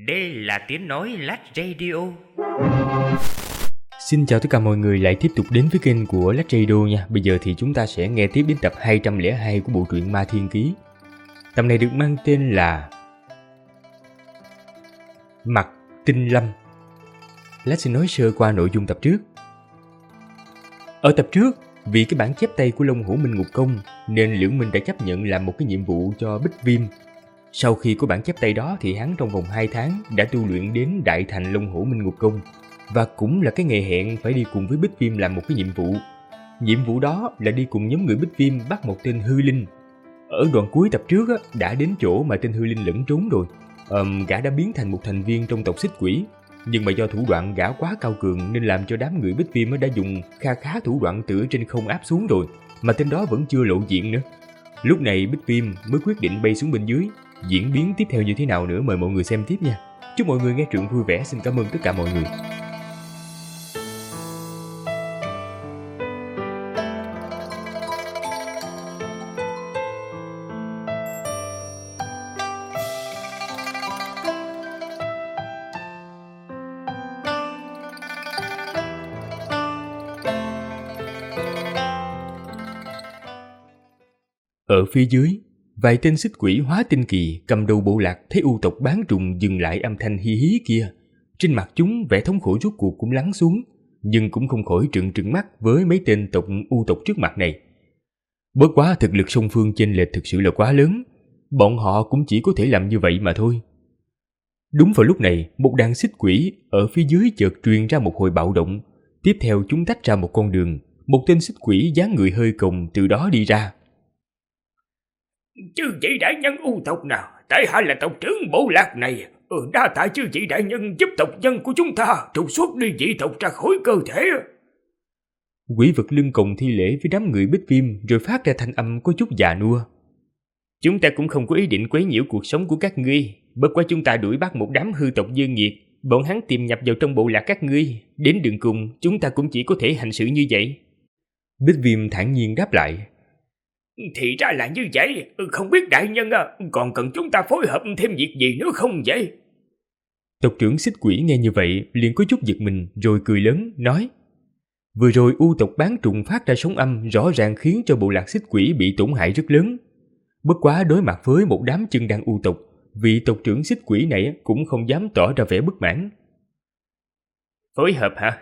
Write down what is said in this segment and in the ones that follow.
Đây là tiếng nói Lách Radio. Xin chào tất cả mọi người lại tiếp tục đến với kênh của Lách Radio nha. Bây giờ thì chúng ta sẽ nghe tiếp đến tập 202 của bộ truyện Ma Thiên Ký. Tập này được mang tên là Mặt Tinh Lâm. Lách xin nói sơ qua nội dung tập trước. Ở tập trước, vì cái bản chép tay của Long Hổ Minh Ngục Công nên Liễu Minh đã chấp nhận làm một cái nhiệm vụ cho Bích Viêm. Sau khi có bản chép tay đó thì hắn trong vòng 2 tháng đã tu luyện đến Đại Thành Long Hổ Minh Ngục Công, và cũng là cái ngày hẹn phải đi cùng với Bích Viêm làm một cái nhiệm vụ. Nhiệm vụ đó là đi cùng nhóm người Bích Viêm bắt một tên hư linh. Ở đoạn cuối tập trước đã đến chỗ mà tên hư linh lẫn trốn rồi. Gã đã biến thành một thành viên trong tộc Xích Quỷ, nhưng mà do thủ đoạn gã quá cao cường nên làm cho đám người Bích Viêm đã dùng khá thủ đoạn từ trên không áp xuống rồi, mà tên đó vẫn chưa lộ diện nữa. Lúc này Bích Viêm mới quyết định bay xuống bên dưới. Diễn biến tiếp theo như thế nào nữa mời mọi người xem tiếp nha. Chúc mọi người nghe truyện vui vẻ. Xin cảm ơn tất cả mọi người. Ở phía dưới, vài tên xích quỷ hóa tinh kỳ cầm đầu bộ lạc thấy u tộc bán trùng dừng lại âm thanh hí hí kia. Trên mặt chúng vẻ thống khổ rốt cuộc cũng lắng xuống, nhưng cũng không khỏi trừng mắt với mấy tên tộc u tộc trước mặt này. Bất quá thực lực song phương chênh lệch thực sự là quá lớn, bọn họ cũng chỉ có thể làm như vậy mà thôi. Đúng vào lúc này, một đàn xích quỷ ở phía dưới chợt truyền ra một hồi bạo động. Tiếp theo chúng tách ra một con đường, một tên xích quỷ dáng người hơi còng từ đó đi ra. Chư vị đại nhân u tộc nào, tại hạ là tộc trưởng bộ lạc này. Đa tạ chư vị đại nhân giúp tộc nhân của chúng ta trục xuất đi dị tộc ra khỏi cơ thể. Quỷ vật lưng còng thi lễ với đám người Bích Viêm rồi phát ra thanh âm có chút già nua. Chúng ta cũng không có ý định quấy nhiễu cuộc sống của các ngươi, bất quá chúng ta đuổi bắt một đám hư tộc dơ nghiệt, bọn hắn tiềm nhập vào trong bộ lạc các ngươi, đến đường cùng chúng ta cũng chỉ có thể hành xử như vậy. Bích Viêm thản nhiên đáp lại. Thì ra là như vậy, không biết đại nhân còn cần chúng ta phối hợp thêm việc gì nữa không vậy? Tộc trưởng xích quỷ nghe như vậy liền có chút giật mình rồi cười lớn nói: Vừa rồi u tộc bán trùng phát ra sóng âm rõ ràng khiến cho bộ lạc xích quỷ bị tổn hại rất lớn. Bất quá đối mặt với một đám chân đan u tộc, vị tộc trưởng xích quỷ này cũng không dám tỏ ra vẻ bất mãn. Phối hợp hả?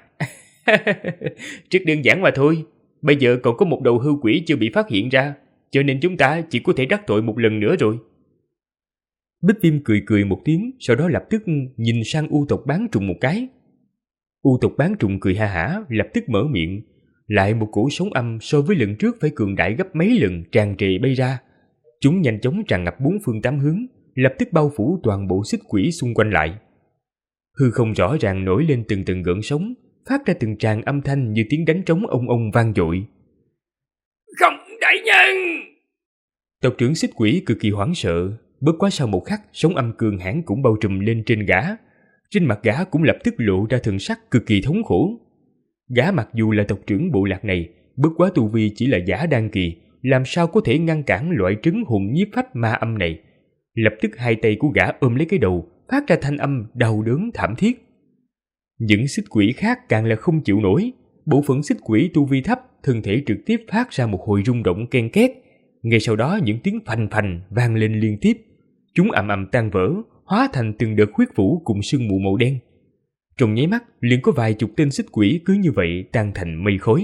Rất đơn giản mà thôi. Bây giờ còn có một đầu hư quỷ chưa bị phát hiện ra, cho nên chúng ta chỉ có thể đắc tội một lần nữa rồi. Bích Viêm cười một tiếng, sau đó lập tức nhìn sang u tộc bán trùng một cái. U tộc bán trùng cười ha hả, lập tức mở miệng. Lại một cổ sóng âm so với lần trước phải cường đại gấp mấy lần tràn trề bay ra. Chúng nhanh chóng tràn ngập 4 phương 8 hướng, lập tức bao phủ toàn bộ xích quỷ xung quanh lại. Hư không rõ ràng nổi lên từng gợn sóng, phát ra từng tràng âm thanh như tiếng đánh trống ông vang dội. Không, đại nhân! Tộc trưởng xích quỷ cực kỳ hoảng sợ, bất quá sau một khắc sóng âm cường hãn cũng bao trùm lên trên gã. Trên mặt gã cũng lập tức lộ ra thần sắc cực kỳ thống khổ. Gã mặc dù là tộc trưởng bộ lạc này, bất quá tu vi chỉ là giả đan kỳ, làm sao có thể ngăn cản loại trứng hồn nhiếp phách ma âm này. Lập tức hai tay của gã ôm lấy cái đầu, phát ra thanh âm đau đớn thảm thiết. Những xích quỷ khác càng là không chịu nổi. Bộ phận xích quỷ tu vi thấp, thân thể trực tiếp phát ra một hồi rung động ken két. Ngay sau đó những tiếng phành vang lên liên tiếp. Chúng ầm tan vỡ, hóa thành từng đợt huyết vũ cùng sương mù màu đen. Trong nháy mắt liền có vài chục tên xích quỷ cứ như vậy tan thành mây khói.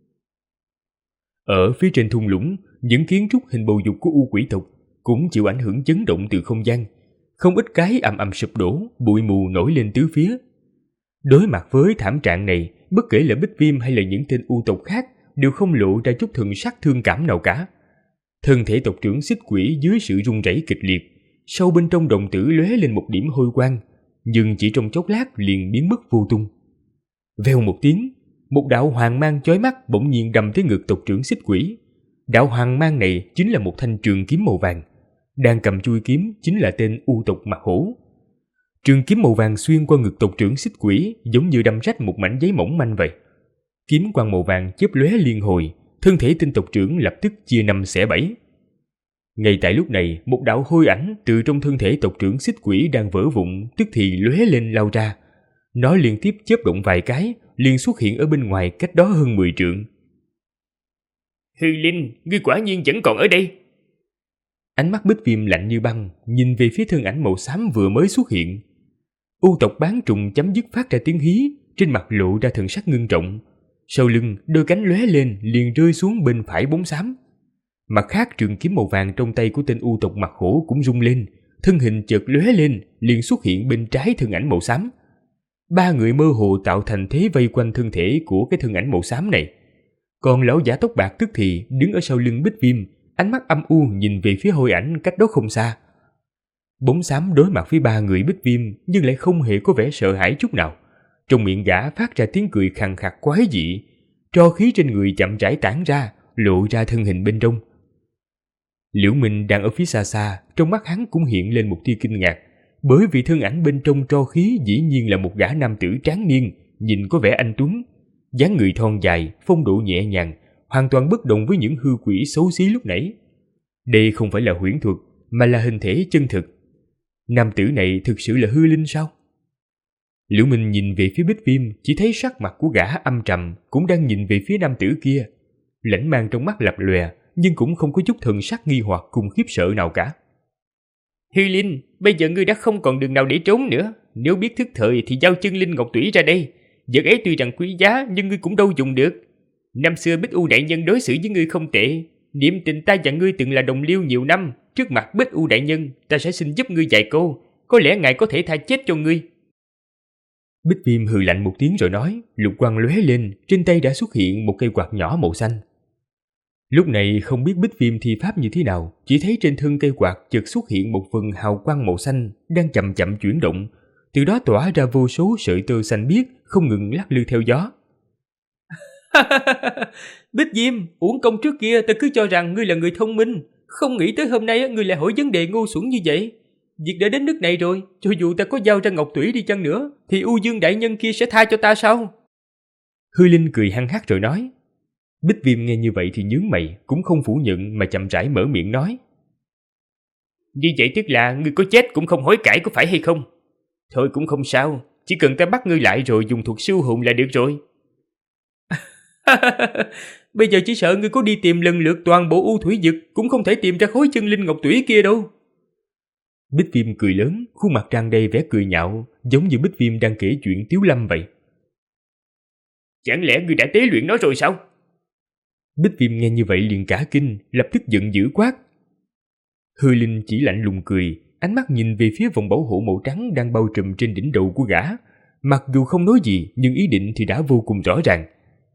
Ở phía trên thung lũng, những kiến trúc hình bầu dục của u quỷ tộc cũng chịu ảnh hưởng chấn động từ không gian. Không ít cái ầm sụp đổ, bụi mù nổi lên tứ phía. Đối mặt với thảm trạng này, bất kể là Bích Viêm hay là những tên u tộc khác đều không lộ ra chút thần sắc thương cảm nào cả. Thân thể tộc trưởng xích quỷ dưới sự rung rẩy kịch liệt, sâu bên trong đồng tử lóe lên một điểm hôi quang, nhưng chỉ trong chốc lát liền biến mất vô tung. Vèo một tiếng, một đạo hoàng mang chói mắt bỗng nhiên đâm tới ngực tộc trưởng xích quỷ. Đạo hoàng mang này chính là một thanh trường kiếm màu vàng, đang cầm chuôi kiếm chính là tên u tộc mặt hổ. Trường kiếm màu vàng xuyên qua ngực tộc trưởng xích quỷ giống như đâm rách một mảnh giấy mỏng manh vậy. Kiếm quang màu vàng chớp lóe liên hồi, thân thể tên tộc trưởng lập tức chia năm xẻ bảy. Ngay tại lúc này, một đạo hôi ảnh từ trong thân thể tộc trưởng xích quỷ đang vỡ vụn tức thì lóe lên lao ra. Nó liên tiếp chớp động vài cái, liền xuất hiện ở bên ngoài cách đó hơn 10 trượng. Hư Linh, ngươi quả nhiên vẫn còn ở đây. Ánh mắt Bích Viêm lạnh như băng, nhìn về phía thân ảnh màu xám vừa mới xuất hiện. U tộc bán trùng chấm dứt phát ra tiếng hí, trên mặt lộ ra thần sắc ngưng trọng. Sau lưng, đôi cánh lóe lên liền rơi xuống bên phải bóng xám. Mặt khác, trường kiếm màu vàng trong tay của tên U tộc mặt hổ cũng rung lên, thân hình chợt lóe lên liền xuất hiện bên trái thân ảnh màu xám. Ba người mơ hồ tạo thành thế vây quanh thân thể của cái thân ảnh màu xám này. Còn lão giả tóc bạc tức thì đứng ở sau lưng Bích Viêm, ánh mắt âm u nhìn về phía hôi ảnh cách đó không xa. Bóng xám đối mặt với ba người Bích Viêm nhưng lại không hề có vẻ sợ hãi chút nào. Trong miệng gã phát ra tiếng cười khàn khạc quái dị, tro khí trên người chậm rãi tản ra, lộ ra thân hình bên trong. Liễu Minh đang ở phía xa xa, trong mắt hắn cũng hiện lên một tia kinh ngạc, bởi vì thân ảnh bên trong tro khí dĩ nhiên là một gã nam tử tráng niên, nhìn có vẻ anh tuấn, dáng người thon dài, phong độ nhẹ nhàng, hoàn toàn bất đồng với những hư quỷ xấu xí lúc nãy. Đây không phải là huyễn thuật, mà là hình thể chân thực. Nam tử này thực sự là hư linh sao? Liễu Minh nhìn về phía Bích Viêm, chỉ thấy sắc mặt của gã âm trầm, cũng đang nhìn về phía nam tử kia. Lãnh mang trong mắt lập lòe, nhưng cũng không có chút thần sắc nghi hoặc cùng khiếp sợ nào cả. Hư Linh, bây giờ ngươi đã không còn đường nào để trốn nữa. Nếu biết thức thời thì giao chân linh ngọc tủy ra đây. Vật ấy tuy rằng quý giá nhưng ngươi cũng đâu dùng được. Năm xưa Bích U đại nhân đối xử với ngươi không tệ. Niệm tình ta và ngươi từng là đồng liêu nhiều năm. Trước mặt Bích U đại nhân, ta sẽ xin giúp ngươi vài câu. Có lẽ ngài có thể tha chết cho ngươi. Bích Viêm hừ lạnh một tiếng rồi nói, lục quang lóe lên, trên tay đã xuất hiện một cây quạt nhỏ màu xanh. Lúc này không biết Bích Viêm thi pháp như thế nào, chỉ thấy trên thân cây quạt chợt xuất hiện một phần hào quang màu xanh đang chậm chậm chuyển động, từ đó tỏa ra vô số sợi tơ xanh biếc không ngừng lắc lư theo gió. Bích Viêm, uổng công trước kia ta cứ cho rằng ngươi là người thông minh, không nghĩ tới hôm nay ngươi lại hỏi vấn đề ngu xuẩn như vậy. Việc đã đến nước này rồi, cho dù ta có giao ra ngọc tủy đi chăng nữa, thì U Dương đại nhân kia sẽ tha cho ta sao? Hư Linh cười hăng hắc rồi nói. Bích Viêm nghe như vậy thì nhướng mày, cũng không phủ nhận mà chậm rãi mở miệng nói. Như vậy tức là ngươi có chết cũng không hối cải có phải hay không? Thôi cũng không sao, chỉ cần ta bắt ngươi lại rồi dùng thuật siêu hồn là được rồi. Bây giờ chỉ sợ ngươi có đi tìm lần lượt toàn bộ U Thủy Dực cũng không thể tìm ra khối chân linh ngọc tủy kia đâu. Bích Viêm cười lớn, khuôn mặt tràn đầy vẻ cười nhạo, giống như Bích Viêm đang kể chuyện tiếu lâm vậy. Chẳng lẽ ngươi đã tế luyện nó rồi sao? Bích Viêm nghe như vậy liền cả kinh, lập tức giận dữ quát. Hư Linh chỉ lạnh lùng cười, ánh mắt nhìn về phía vòng bảo hộ màu trắng đang bao trùm trên đỉnh đầu của gã. Mặc dù không nói gì, nhưng ý định thì đã vô cùng rõ ràng.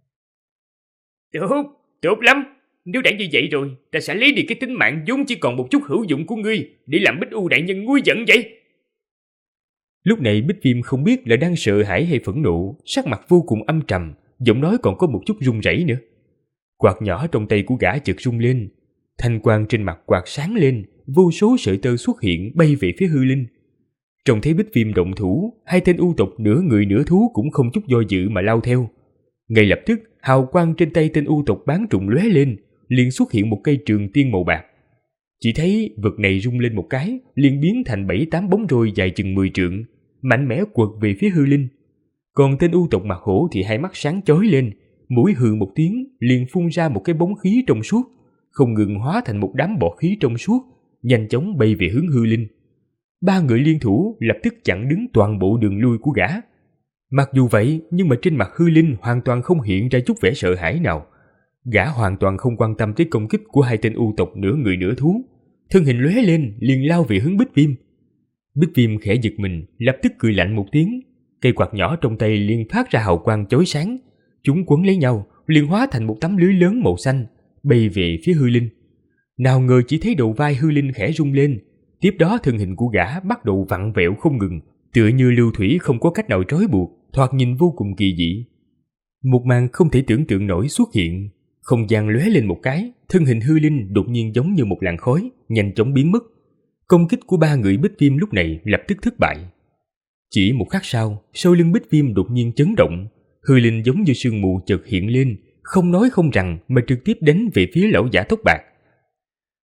Tốt lắm. Nếu đã như vậy rồi, ta sẽ lấy đi cái tính mạng vốn chỉ còn một chút hữu dụng của ngươi để làm Bích U đại nhân nguôi giận vậy. Lúc này Bích Viêm không biết là đang sợ hãi hay phẫn nộ, sắc mặt vô cùng âm trầm, giọng nói còn có một chút run rẩy nữa. Quạt nhỏ trong tay của gã chợt rung lên, thanh quang trên mặt quạt sáng lên, vô số sợi tơ xuất hiện bay về phía Hư Linh. Trông thấy Bích Viêm động thủ, hai tên U tộc nửa người nửa thú cũng không chút do dự mà lao theo. Ngay lập tức, hào quang trên tay tên U tộc bán trùng lóe lên, liền xuất hiện một cây trường tiên màu bạc. Chỉ thấy vật này rung lên một cái, liền biến thành 7-8 bóng roi dài chừng 10 trượng, mạnh mẽ quật về phía Hư Linh. Còn tên U tộc mặt hổ thì hai mắt sáng chói lên, mũi hừ một tiếng, liền phun ra một cái bóng khí trong suốt, không ngừng hóa thành một đám bọt khí trong suốt, nhanh chóng bay về hướng Hư Linh. Ba người liên thủ lập tức chặn đứng toàn bộ đường lui của gã. Mặc dù vậy, nhưng mà trên mặt Hư Linh hoàn toàn không hiện ra chút vẻ sợ hãi nào. Gã hoàn toàn không quan tâm tới công kích của hai tên U tộc nửa người nửa thú, thân hình lóe lên liền lao về hướng Bích Viêm. Bích Viêm khẽ giật mình, lập tức cười lạnh một tiếng, cây quạt nhỏ trong tay liền phát ra hào quang chói sáng, chúng quấn lấy nhau, liền hóa thành một tấm lưới lớn màu xanh, bay về phía Hư Linh. Nào ngờ chỉ thấy đầu vai Hư Linh khẽ rung lên, tiếp đó thân hình của gã bắt đầu vặn vẹo không ngừng, tựa như lưu thủy không có cách nào trói buộc, thoạt nhìn vô cùng kỳ dị. Một màn không thể tưởng tượng nổi xuất hiện, không gian lóe lên một cái, thân hình Hư Linh đột nhiên giống như một làn khói, nhanh chóng biến mất. Công kích của ba người Bích Viêm lúc này lập tức thất bại. Chỉ một khắc sau, sau lưng Bích Viêm đột nhiên chấn động, Hư Linh giống như sương mù chợt hiện lên, không nói không rằng mà trực tiếp đánh về phía lão giả tóc bạc.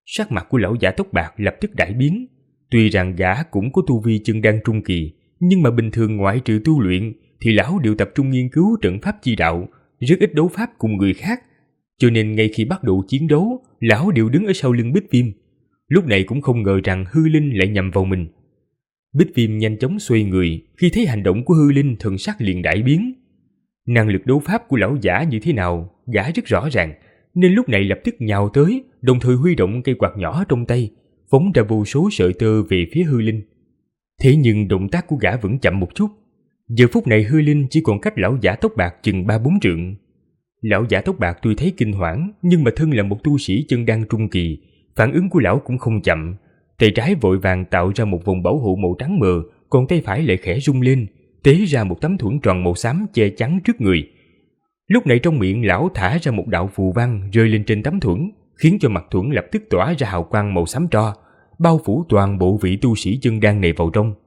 Sắc mặt của lão giả tóc bạc lập tức đại biến. Tuy rằng gã cũng có tu vi chân đan trung kỳ, nhưng mà bình thường ngoại trừ tu luyện thì lão đều tập trung nghiên cứu trận pháp chi đạo, rất ít đấu pháp cùng người khác. Cho nên ngay khi bắt đầu chiến đấu, lão đều đứng ở sau lưng Bích Viêm. Lúc này cũng không ngờ rằng hư linh lại nhằm vào mình. Bích Viêm nhanh chóng xoay người, khi thấy hành động của hư linh thần sắc liền đại biến. Năng lực đấu pháp của lão giả như thế nào, gã rất rõ ràng, nên lúc này lập tức nhào tới, đồng thời huy động cây quạt nhỏ trong tay, phóng ra vô số sợi tơ về phía hư linh. Thế nhưng động tác của gã vẫn chậm một chút. Giờ phút này hư linh chỉ còn cách lão giả tóc bạc chừng 3-4 trượng. Lão giả tóc bạc tuy thấy kinh hoảng, nhưng mà thân là một tu sĩ chân đan trung kỳ, phản ứng của lão cũng không chậm. Tay trái vội vàng tạo ra một vòng bảo hộ màu trắng mờ, còn tay phải lại khẽ rung lên, tế ra một tấm thuẫn tròn màu xám che chắn trước người. Lúc này trong miệng lão thả ra một đạo phù văn rơi lên trên tấm thuẫn, khiến cho mặt thuẫn lập tức tỏa ra hào quang màu xám tro, bao phủ toàn bộ vị tu sĩ chân đan này vào trong.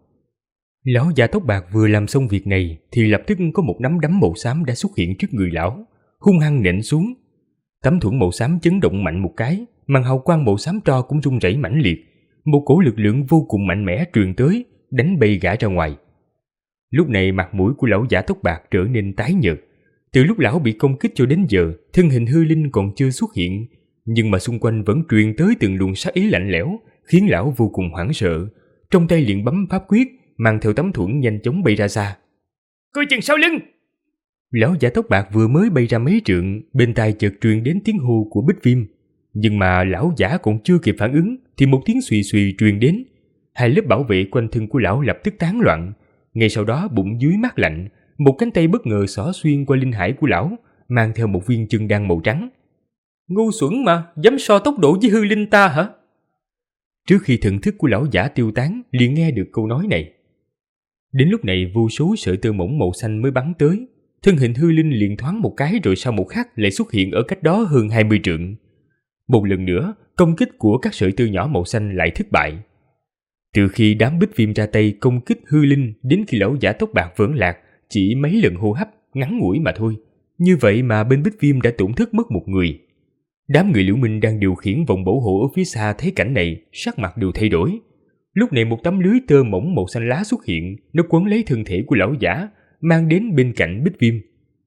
Lão già tóc bạc vừa làm xong việc này thì lập tức có một nắm đấm màu xám đã xuất hiện trước người lão, hung hăng nện xuống. Tấm thuẫn màu xám chấn động mạnh một cái, màn hào quang màu xám tro cũng rung rẩy mãnh liệt, một cổ lực lượng vô cùng mạnh mẽ truyền tới, đánh bay gã ra ngoài. Lúc này mặt mũi của lão giả tóc bạc trở nên tái nhợt. Từ lúc lão bị công kích cho đến giờ, thân hình hư linh còn chưa xuất hiện, nhưng mà xung quanh vẫn truyền tới từng luồng sát ý lạnh lẽo, khiến lão vô cùng hoảng sợ. Trong tay liền bấm pháp quyết, mang theo tấm thuẫn nhanh chóng bay ra xa. Coi chừng sau lưng! Lão giả tóc bạc vừa mới bay ra mấy trượng, bên tai chợt truyền đến tiếng hô của Bích Viêm. Nhưng mà lão giả còn chưa kịp phản ứng thì một tiếng xùy xùy truyền đến. Hai lớp bảo vệ quanh thân của lão lập tức tán loạn. Ngay sau đó bụng dưới mát lạnh, một cánh tay bất ngờ xỏ xuyên qua linh hải của lão, mang theo một viên chân đan màu trắng. Ngu xuẩn mà, dám so tốc độ với hư linh ta hả? Trước khi thần thức của lão giả tiêu tán, liền nghe được câu nói này. Đến lúc này vô số sợi tơ mỏng màu xanh mới bắn tới. Thân hình hư linh liền thoáng một cái rồi sau một khắc lại xuất hiện ở cách đó hơn 20 trượng. Một lần nữa, công kích của các sợi tơ nhỏ màu xanh lại thất bại. Từ khi đám Bích Viêm ra tay công kích hư linh đến khi lão giả tóc bạc vẫn lạc, chỉ mấy lần hô hấp ngắn ngủi mà thôi. Như vậy mà bên Bích Viêm đã tổn thất mất một người. Đám người Liễu Minh đang điều khiển vòng bảo hộ ở phía xa thấy cảnh này, sắc mặt đều thay đổi. Lúc này một tấm lưới tơ mỏng màu xanh lá xuất hiện, nó quấn lấy thân thể của lão giả, mang đến bên cạnh Bích Viêm.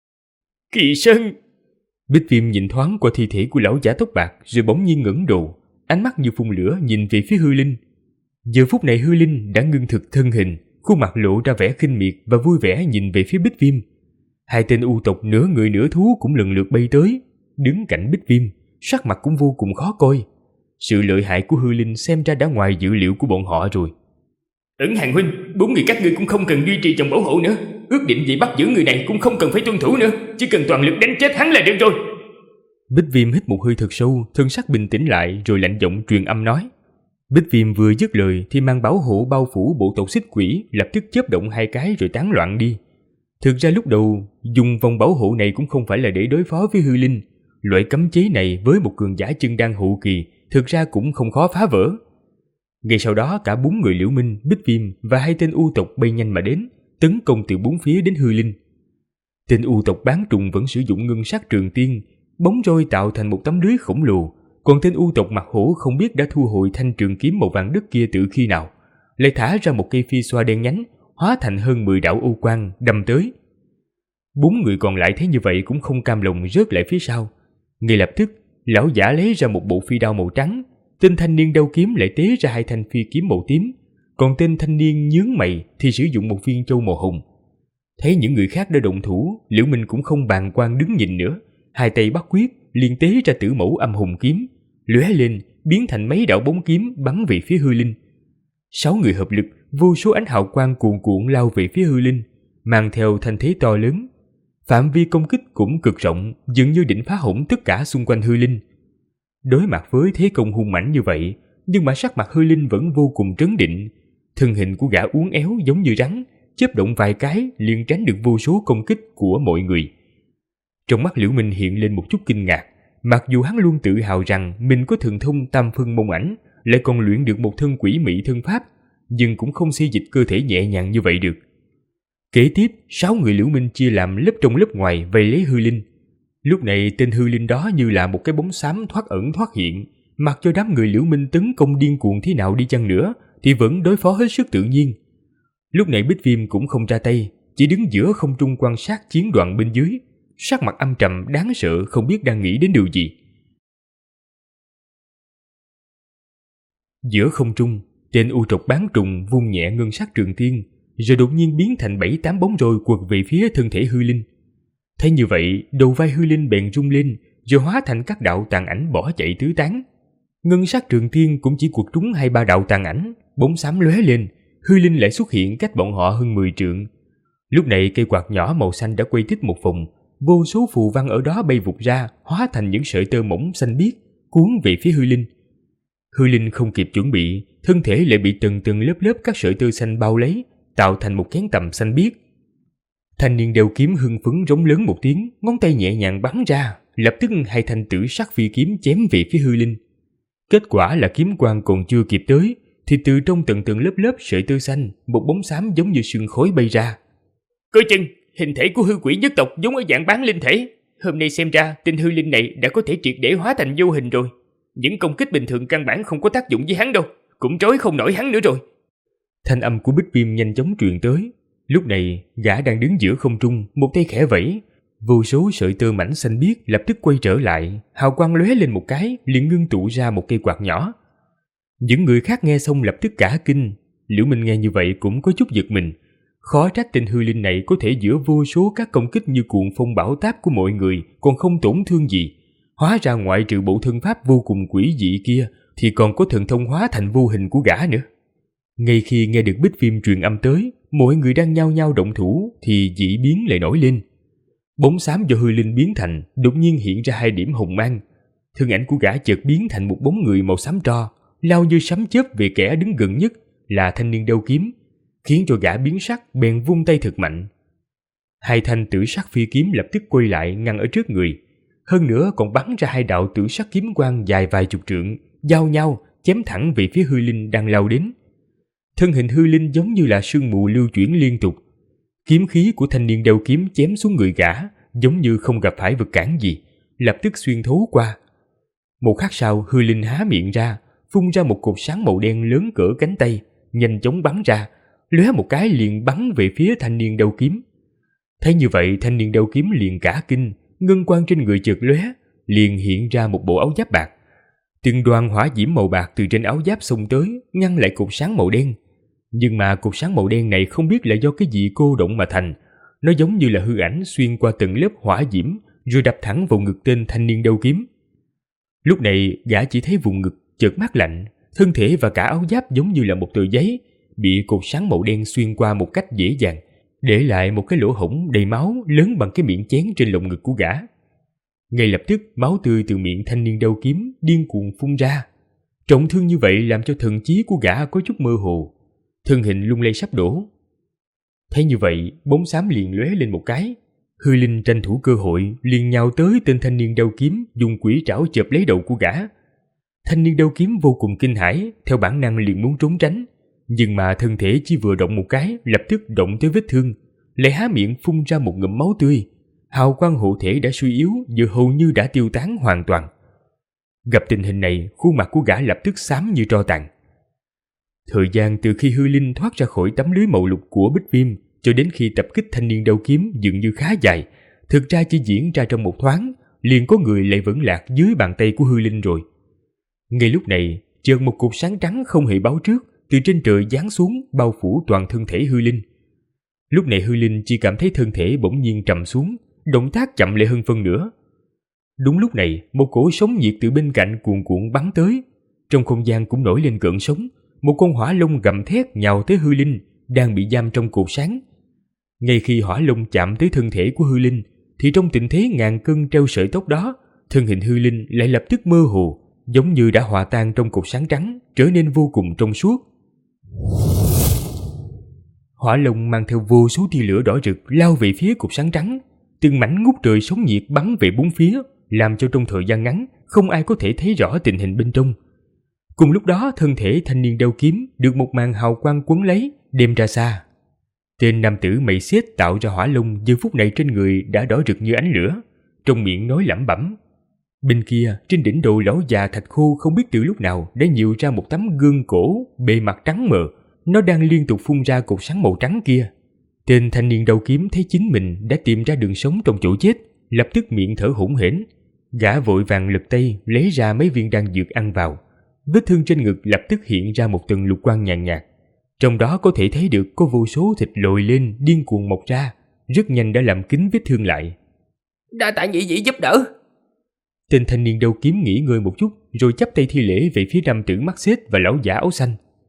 Kỳ Sơn! Bích Viêm nhìn thoáng qua thi thể của lão giả tóc bạc rồi bỗng nhiên ngẩng đầu, ánh mắt như phun lửa nhìn về phía hư linh. Giờ phút này hư linh đã ngưng thực thân hình, khuôn mặt lộ ra vẻ khinh miệt và vui vẻ nhìn về phía Bích Viêm. Hai tên u tộc nửa người nửa thú cũng lần lượt bay tới, đứng cạnh Bích Viêm, sắc mặt cũng vô cùng khó coi. Sự lợi hại của hư linh xem ra đã ngoài dự liệu của bọn họ rồi. Ẩn Hàng huynh, 4 người các ngươi cũng không cần duy trì vòng bảo hộ nữa. Ước định gì bắt giữ người này cũng không cần phải tuân thủ nữa, chỉ cần toàn lực đánh chết hắn là được rồi. Bích Viêm hít một hơi thật sâu, thân sắc bình tĩnh lại rồi lạnh giọng truyền âm nói. Bích Viêm vừa dứt lời thì màn bảo hộ bao phủ bộ tộc xích quỷ lập tức chớp động hai cái rồi tán loạn đi. Thực ra lúc đầu dùng vòng bảo hộ này cũng không phải là để đối phó với hư linh. Loại cấm chế này với một cường giả chân đan hậu kỳ thực ra cũng không khó phá vỡ. Ngay sau đó cả 4 người Liễu Minh, Bích Viêm và 2 tên u tộc bay nhanh mà đến, tấn công từ 4 phía đến hư linh. Tên u tộc bán trùng vẫn sử dụng ngân sắc trường tiên, bóng roi tạo thành một tấm lưới khổng lồ, còn tên u tộc mặt hổ không biết đã thu hồi thanh trường kiếm màu vàng đất kia từ khi nào, lại thả ra một cây phi xoa đen nhánh, hóa thành hơn 10 đạo ô quang đâm tới. 4 người còn lại thấy như vậy cũng không cam lòng rớt lại phía sau. Ngay lập tức, lão giả lấy ra một bộ phi đao màu trắng, tên thanh niên đao kiếm lại tế ra 2 thanh phi kiếm màu tím, còn tên thanh niên nhướng mày thì sử dụng một viên châu màu hồng. Thấy những người khác đã động thủ, Liễu Minh cũng không bàng quan đứng nhìn nữa, hai tay bắt quyết, liền tế ra tử mẫu âm hùng kiếm, lóe lên biến thành mấy đạo bóng kiếm bắn về phía hư linh. 6 người hợp lực, vô số ánh hào quang cuồn cuộn lao về phía hư linh, mang theo thanh thế to lớn. Phạm vi công kích cũng cực rộng, dường như định phá hỏng tất cả xung quanh hư linh. Đối mặt với thế công hung mãnh như vậy, nhưng mà sắc mặt hư linh vẫn vô cùng trấn định. Thân hình của gã uốn éo giống như rắn, chớp động vài cái liền tránh được vô số công kích của mọi người. Trong mắt Liễu Minh hiện lên một chút kinh ngạc, mặc dù hắn luôn tự hào rằng mình có thần thông tam phân môn ảnh, lại còn luyện được một thân quỷ mị thân pháp, nhưng cũng không xê dịch cơ thể nhẹ nhàng như vậy được. Kế tiếp, 6 người Liễu Minh chia làm lớp trong lớp ngoài vây lấy hư linh. Lúc này tên hư linh đó như là một cái bóng xám thoát ẩn thoát hiện, mặc cho đám người Liễu Minh tấn công điên cuồng thế nào đi chăng nữa thì vẫn đối phó hết sức tự nhiên. Lúc này Bích Viêm cũng không ra tay, chỉ đứng giữa không trung quan sát chiến đoạn bên dưới, sắc mặt âm trầm đáng sợ, không biết đang nghĩ đến điều gì. Giữa không trung, tên u trọc bán trùng vung nhẹ ngân sắc trường tiên, rồi đột nhiên biến thành 7-8 bóng roi quật về phía thân thể hư linh. Thấy như vậy, đầu vai hư linh bèn rung lên, rồi hóa thành các đạo tàn ảnh bỏ chạy tứ tán. Ngân sắc trường tiên cũng chỉ quật trúng 2-3 đạo tàn ảnh, bóng xám lóe lên, hư linh lại xuất hiện cách bọn họ hơn 10 trượng. Lúc này cây quạt nhỏ màu xanh đã quay tít một vòng, vô số phù văn ở đó bay vụt ra, hóa thành những sợi tơ mỏng xanh biếc, cuốn về phía hư linh. Hư linh không kịp chuẩn bị, thân thể lại bị từng lớp các sợi tơ xanh bao lấy, tạo thành một kén tầm xanh biếc. Thanh niên đeo kiếm hưng phấn rống lớn một tiếng, ngón tay nhẹ nhàng bắn ra, lập tức 2 thanh tử sắc phi kiếm chém về phía hư linh. Kết quả là kiếm quang còn chưa kịp tới, thì từ trong từng lớp sợi tơ xanh, một bóng xám giống như sương khói bay ra. Coi chừng, hình thể của hư quỷ nhất tộc giống ở dạng bán linh thể. Hôm nay xem ra tên hư linh này đã có thể triệt để hóa thành vô hình rồi. Những công kích bình thường căn bản không có tác dụng với hắn đâu, cũng trói không nổi hắn nữa rồi. Thanh âm của Bích Viêm nhanh chóng truyền tới. Lúc này, gã đang đứng giữa không trung, một tay khẽ vẫy, vô số sợi tơ mảnh xanh biếc lập tức quay trở lại, hào quang lóe lên một cái, liền ngưng tụ ra một cây quạt nhỏ. Những người khác nghe xong lập tức cả kinh. Liễu Minh nghe như vậy cũng có chút giật mình. Khó trách tên hư linh này có thể giữa vô số các công kích như cuồng phong bão táp của mọi người còn không tổn thương gì. Hóa ra ngoại trừ bộ thân pháp vô cùng quỷ dị kia thì còn có thần thông hóa thành vô hình của gã nữa. Ngay khi nghe được Bích Viêm truyền âm tới, mọi người đang nhao nhao động thủ thì dị biến lại nổi lên. Bóng xám do hư linh biến thành đột nhiên hiện ra 2 điểm hồng mang. Thân ảnh của gã chợt biến thành một bóng người màu xám tro, lao như sấm chớp về kẻ đứng gần nhất là thanh niên đeo kiếm, khiến cho gã biến sắc bèn vung tay thật mạnh. 2 thanh tử sắc phi kiếm lập tức quay lại ngăn ở trước người, hơn nữa còn bắn ra 2 đạo tử sắc kiếm quang dài vài chục trượng, giao nhau chém thẳng về phía hư linh đang lao đến. Thân hình hư linh giống như là sương mù lưu chuyển liên tục. Kiếm khí của thanh niên đeo kiếm chém xuống người gã giống như không gặp phải vật cản gì, lập tức xuyên thấu qua. Một khắc sau, hư linh há miệng ra, phun ra một cột sáng màu đen lớn cỡ cánh tay, nhanh chóng bắn ra, lóe một cái liền bắn về phía thanh niên đeo kiếm. Thấy như vậy, thanh niên đeo kiếm liền cả kinh, ngân quang trên người chợt lóe, liền hiện ra một bộ áo giáp bạc. Từng đoàn hỏa diễm màu bạc từ trên áo giáp xông tới, ngăn lại cột sáng màu đen. Nhưng mà cột sáng màu đen này không biết là do cái gì cô động mà thành, nó giống như là hư ảnh xuyên qua từng lớp hỏa diễm rồi đập thẳng vào ngực tên thanh niên đeo kiếm. Lúc này gã chỉ thấy vùng ngực chợt mát lạnh, thân thể và cả áo giáp giống như là một tờ giấy bị cột sáng màu đen xuyên qua một cách dễ dàng, để lại một cái lỗ hổng đầy máu lớn bằng cái miệng chén trên lồng ngực của gã. Ngay lập tức máu tươi từ miệng thanh niên đeo kiếm điên cuồng phun ra. Trọng thương như vậy làm cho thần trí của gã có chút mơ hồ, thân hình lung lay sắp đổ. Thấy như vậy, bóng xám liền lóe lên một cái. Hư linh tranh thủ cơ hội liền nhào tới tên thanh niên đeo kiếm, dùng quỷ trảo chộp lấy đầu của gã. Thanh niên đeo kiếm vô cùng kinh hãi, theo bản năng liền muốn trốn tránh, nhưng mà thân thể chỉ vừa động một cái lập tức động tới vết thương, lại há miệng phun ra một ngụm máu tươi. Hào quang hộ thể đã suy yếu, giờ hầu như đã tiêu tán hoàn toàn. Gặp tình hình này, khuôn mặt của gã lập tức xám như tro tàn. Thời gian từ khi hư linh thoát ra khỏi tấm lưới màu lục của Bích Viêm cho đến khi tập kích thanh niên đeo kiếm dường như khá dài, thực ra chỉ diễn ra trong một thoáng, liền có người lại vẫn lạc dưới bàn tay của hư linh rồi. Ngay lúc này, chợt một cột sáng trắng không hề báo trước từ trên trời giáng xuống, bao phủ toàn thân thể hư linh. Lúc này hư linh chỉ cảm thấy thân thể bỗng nhiên trầm xuống, động tác chậm lại hơn phân nửa. Đúng lúc này, một cỗ sóng nhiệt từ bên cạnh cuồn cuộn bắn tới, trong không gian cũng nổi lên cơn sóng. Một con hỏa long gầm thét nhào tới hư linh đang bị giam trong cột sáng. Ngay khi hỏa long chạm tới thân thể của hư linh, thì trong tình thế ngàn cân treo sợi tóc đó, thân hình hư linh lại lập tức mơ hồ, giống như đã hòa tan trong cột sáng trắng, trở nên vô cùng trong suốt. Hỏa long mang theo vô số tia lửa đỏ rực lao về phía cột sáng trắng, từng mảnh ngút trời sóng nhiệt bắn về bốn phía, làm cho trong thời gian ngắn không ai có thể thấy rõ tình hình bên trong. Cùng lúc đó, thân thể thanh niên đeo kiếm được một màn hào quang quấn lấy, đem ra xa. Tên nam tử mày xết tạo ra hỏa long giờ phút này trên người đã đỏ rực như ánh lửa, trong miệng nói lẩm bẩm: Bên kia, trên đỉnh đầu lão già thạch khô không biết từ lúc nào đã nhiều ra một tấm gương cổ, bề mặt trắng mờ, nó đang liên tục phun ra cột sáng màu trắng kia. Tên thanh niên đầu kiếm thấy chính mình đã tìm ra đường sống trong chỗ chết, lập tức miệng thở hổn hển. Gã vội vàng lật tay lấy ra mấy viên đan dược ăn vào. Vết thương trên ngực lập tức hiện ra một tầng lục quang nhàn nhạt. Trong đó có thể thấy được có vô số thịt lồi lên điên cuồng mọc ra, rất nhanh đã làm kín vết thương lại. Đa tạ nhị dĩ giúp đỡ. Tên thanh niên đầu kiếm nghỉ ngơi một chút, rồi chắp tay thi lễ về phía nam tử mắt xếp và lão giả áo xanh.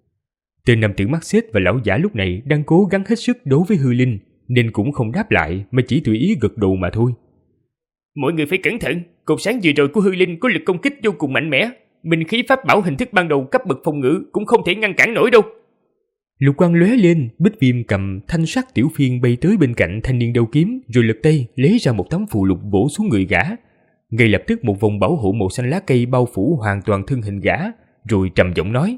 Tên nam tử mắt xếp và lão giả lúc này đang cố gắng hết sức đối với hư linh, nên cũng không đáp lại mà chỉ tùy ý gật đầu mà thôi. Mọi người phải cẩn thận, cột sáng vừa rồi của hư linh có lực công kích vô cùng mạnh mẽ, binh khí pháp bảo hình thức ban đầu cấp bậc phòng ngự cũng không thể ngăn cản nổi đâu. Lục quang lóe lên, Bích Viêm cầm thanh sắc tiểu phiên bay tới bên cạnh thanh niên đầu kiếm, rồi lật tay lấy ra một tấm phù lục bổ xuống người gã. Ngay lập tức một vòng bảo hộ màu xanh lá cây bao phủ hoàn toàn thân hình gã, rồi trầm giọng nói.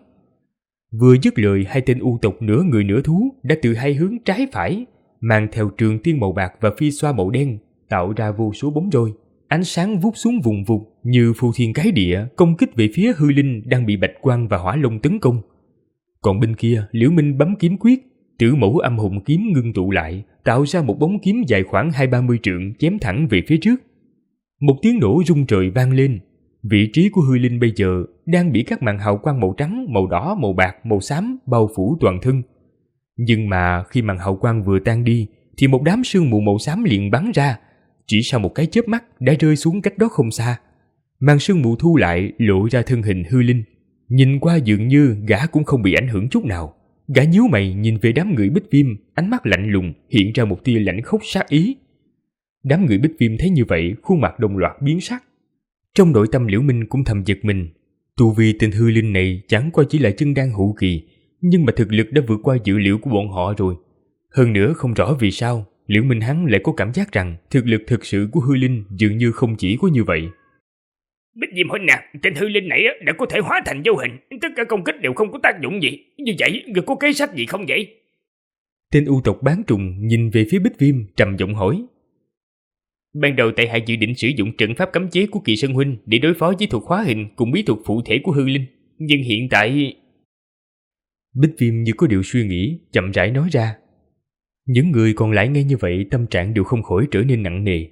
Vừa dứt lời, hai tên u tộc nửa người nửa thú đã từ hai hướng trái phải mang theo trường tiên màu bạc và phi xoa màu đen, tạo ra vô số bóng roi, ánh sáng vút xuống vùng vụt như phù thiên cái địa, công kích về phía hư linh đang bị bạch quang và hỏa long tấn công. Còn bên kia, Liễu Minh bấm kiếm quyết, Tử Mẫu Âm Hồn kiếm ngưng tụ lại, tạo ra một bóng kiếm dài khoảng 20-30 trượng chém thẳng về phía trước. Một tiếng nổ rung trời vang lên. Vị trí của hư linh bây giờ đang bị các màn hào quang màu trắng, màu đỏ, màu bạc, màu xám bao phủ toàn thân. Nhưng mà khi màn hào quang vừa tan đi, thì một đám sương mù màu xám liền bắn ra. Chỉ sau một cái chớp mắt đã rơi xuống cách đó không xa. Màn sương mù thu lại, lộ ra thân hình hư linh. Nhìn qua dường như gã cũng không bị ảnh hưởng chút nào. Gã nhíu mày nhìn về đám người Bích Viêm, ánh mắt lạnh lùng hiện ra một tia lãnh khốc sát ý. Đám người Bích Viêm thấy như vậy, khuôn mặt đồng loạt biến sắc. Trong nội tâm Liễu Minh cũng thầm giật mình. Tu vi tên hư linh này chẳng qua chỉ là chân đan hậu kỳ, nhưng mà thực lực đã vượt qua dự liệu của bọn họ rồi. Hơn nữa không rõ vì sao Liễu Minh hắn lại có cảm giác rằng thực lực thực sự của hư linh dường như không chỉ có như vậy. Bích Diêm huynh nè, tên hư linh này đã có thể hóa thành vô hình, tất cả công kích đều không có tác dụng gì. Như vậy, người có kế sách gì không vậy? Tên u tộc bán trùng nhìn về phía Bích Viêm trầm giọng hỏi. Ban đầu tại hạ dự định sử dụng trận pháp cấm chế của Kỳ Sơn huynh để đối phó với thuật hóa hình cùng bí thuật phụ thể của hư linh, nhưng hiện tại... Bích Viêm như có điều suy nghĩ, chậm rãi nói ra. Những người còn lại nghe như vậy tâm trạng đều không khỏi trở nên nặng nề.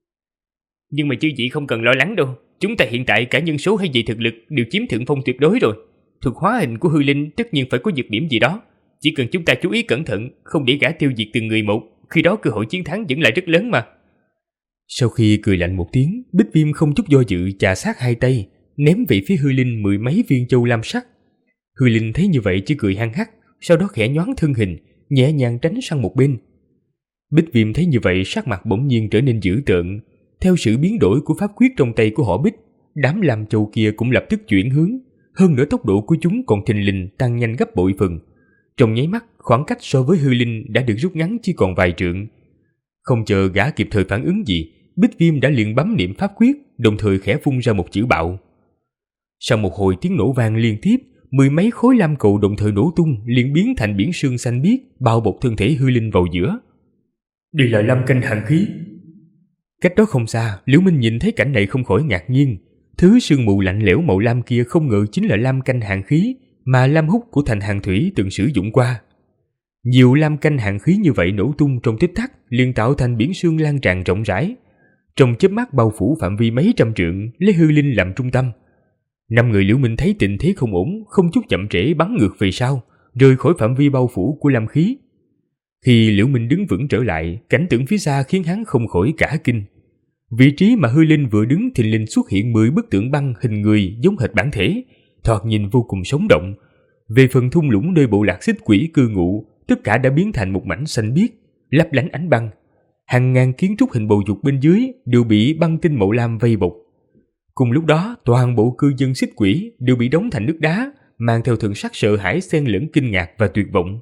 Nhưng mà chư vị không cần lo lắng đâu, chúng ta hiện tại cả nhân số hay về thực lực đều chiếm thượng phong tuyệt đối rồi. Thuật hóa hình của hư linh tất nhiên phải có nhược điểm gì đó, chỉ cần chúng ta chú ý cẩn thận, không để gã tiêu diệt từng người một, khi đó cơ hội chiến thắng vẫn là rất lớn mà. Sau khi cười lạnh một tiếng, Bích Viêm không chút do dự chà sát hai tay, ném về phía hư linh 10 mấy viên châu lam sắc. Hư linh thấy như vậy chỉ cười hăng hắc, sau đó khẽ nhoáng thân hình, nhẹ nhàng tránh sang một bên. Bích Viêm thấy như vậy, sắc mặt bỗng nhiên trở nên dữ tợn. Theo sự biến đổi của pháp quyết trong tay của họ Bích, đám lam châu kia cũng lập tức chuyển hướng, hơn nữa tốc độ của chúng còn thình lình tăng nhanh gấp bội phần. Trong nháy mắt, khoảng cách so với hư linh đã được rút ngắn chỉ còn vài trượng. Không chờ gã kịp thời phản ứng gì, Bích Viêm đã liền bấm niệm pháp quyết, đồng thời khẽ phun ra một chữ bạo. Sau một hồi tiếng nổ vang liên tiếp, 10 mấy khối lam cầu đồng thời nổ tung, liền biến thành biển sương xanh biếc, bao bọc thân thể hư linh vào giữa. Đây là lam canh hàn khí. Cách đó không xa, Liễu Minh nhìn thấy cảnh này không khỏi ngạc nhiên. Thứ sương mù lạnh lẽo màu lam kia không ngờ chính là lam canh hàn khí mà Lam Húc của thành Hàn Thủy từng sử dụng qua. Nhiều lam canh hàn khí như vậy nổ tung trong tích tắc, liền tạo thành biển sương lan tràn rộng rãi. Trong chớp mắt bao phủ phạm vi mấy trăm trượng, lấy hư linh làm trung tâm. 5 người Liễu Minh thấy tình thế không ổn, không chút chậm trễ bắn ngược về sau, rời khỏi phạm vi bao phủ của lam khí. Khi Liễu Minh đứng vững trở lại, cảnh tượng phía xa khiến hắn không khỏi cả kinh. Vị trí mà hư linh vừa đứng thình lình xuất hiện 10 bức tượng băng hình người giống hệt bản thể, thoạt nhìn vô cùng sống động. Về phần thung lũng nơi bộ lạc xích quỷ cư ngụ, tất cả đã biến thành một mảnh xanh biếc, lấp lánh ánh băng. Hàng ngàn kiến trúc hình bầu dục bên dưới đều bị băng tinh màu lam vây bọc. Cùng lúc đó, toàn bộ cư dân xích quỷ đều bị đóng thành nước đá, mang theo thần sắc sợ hãi xen lẫn kinh ngạc và tuyệt vọng.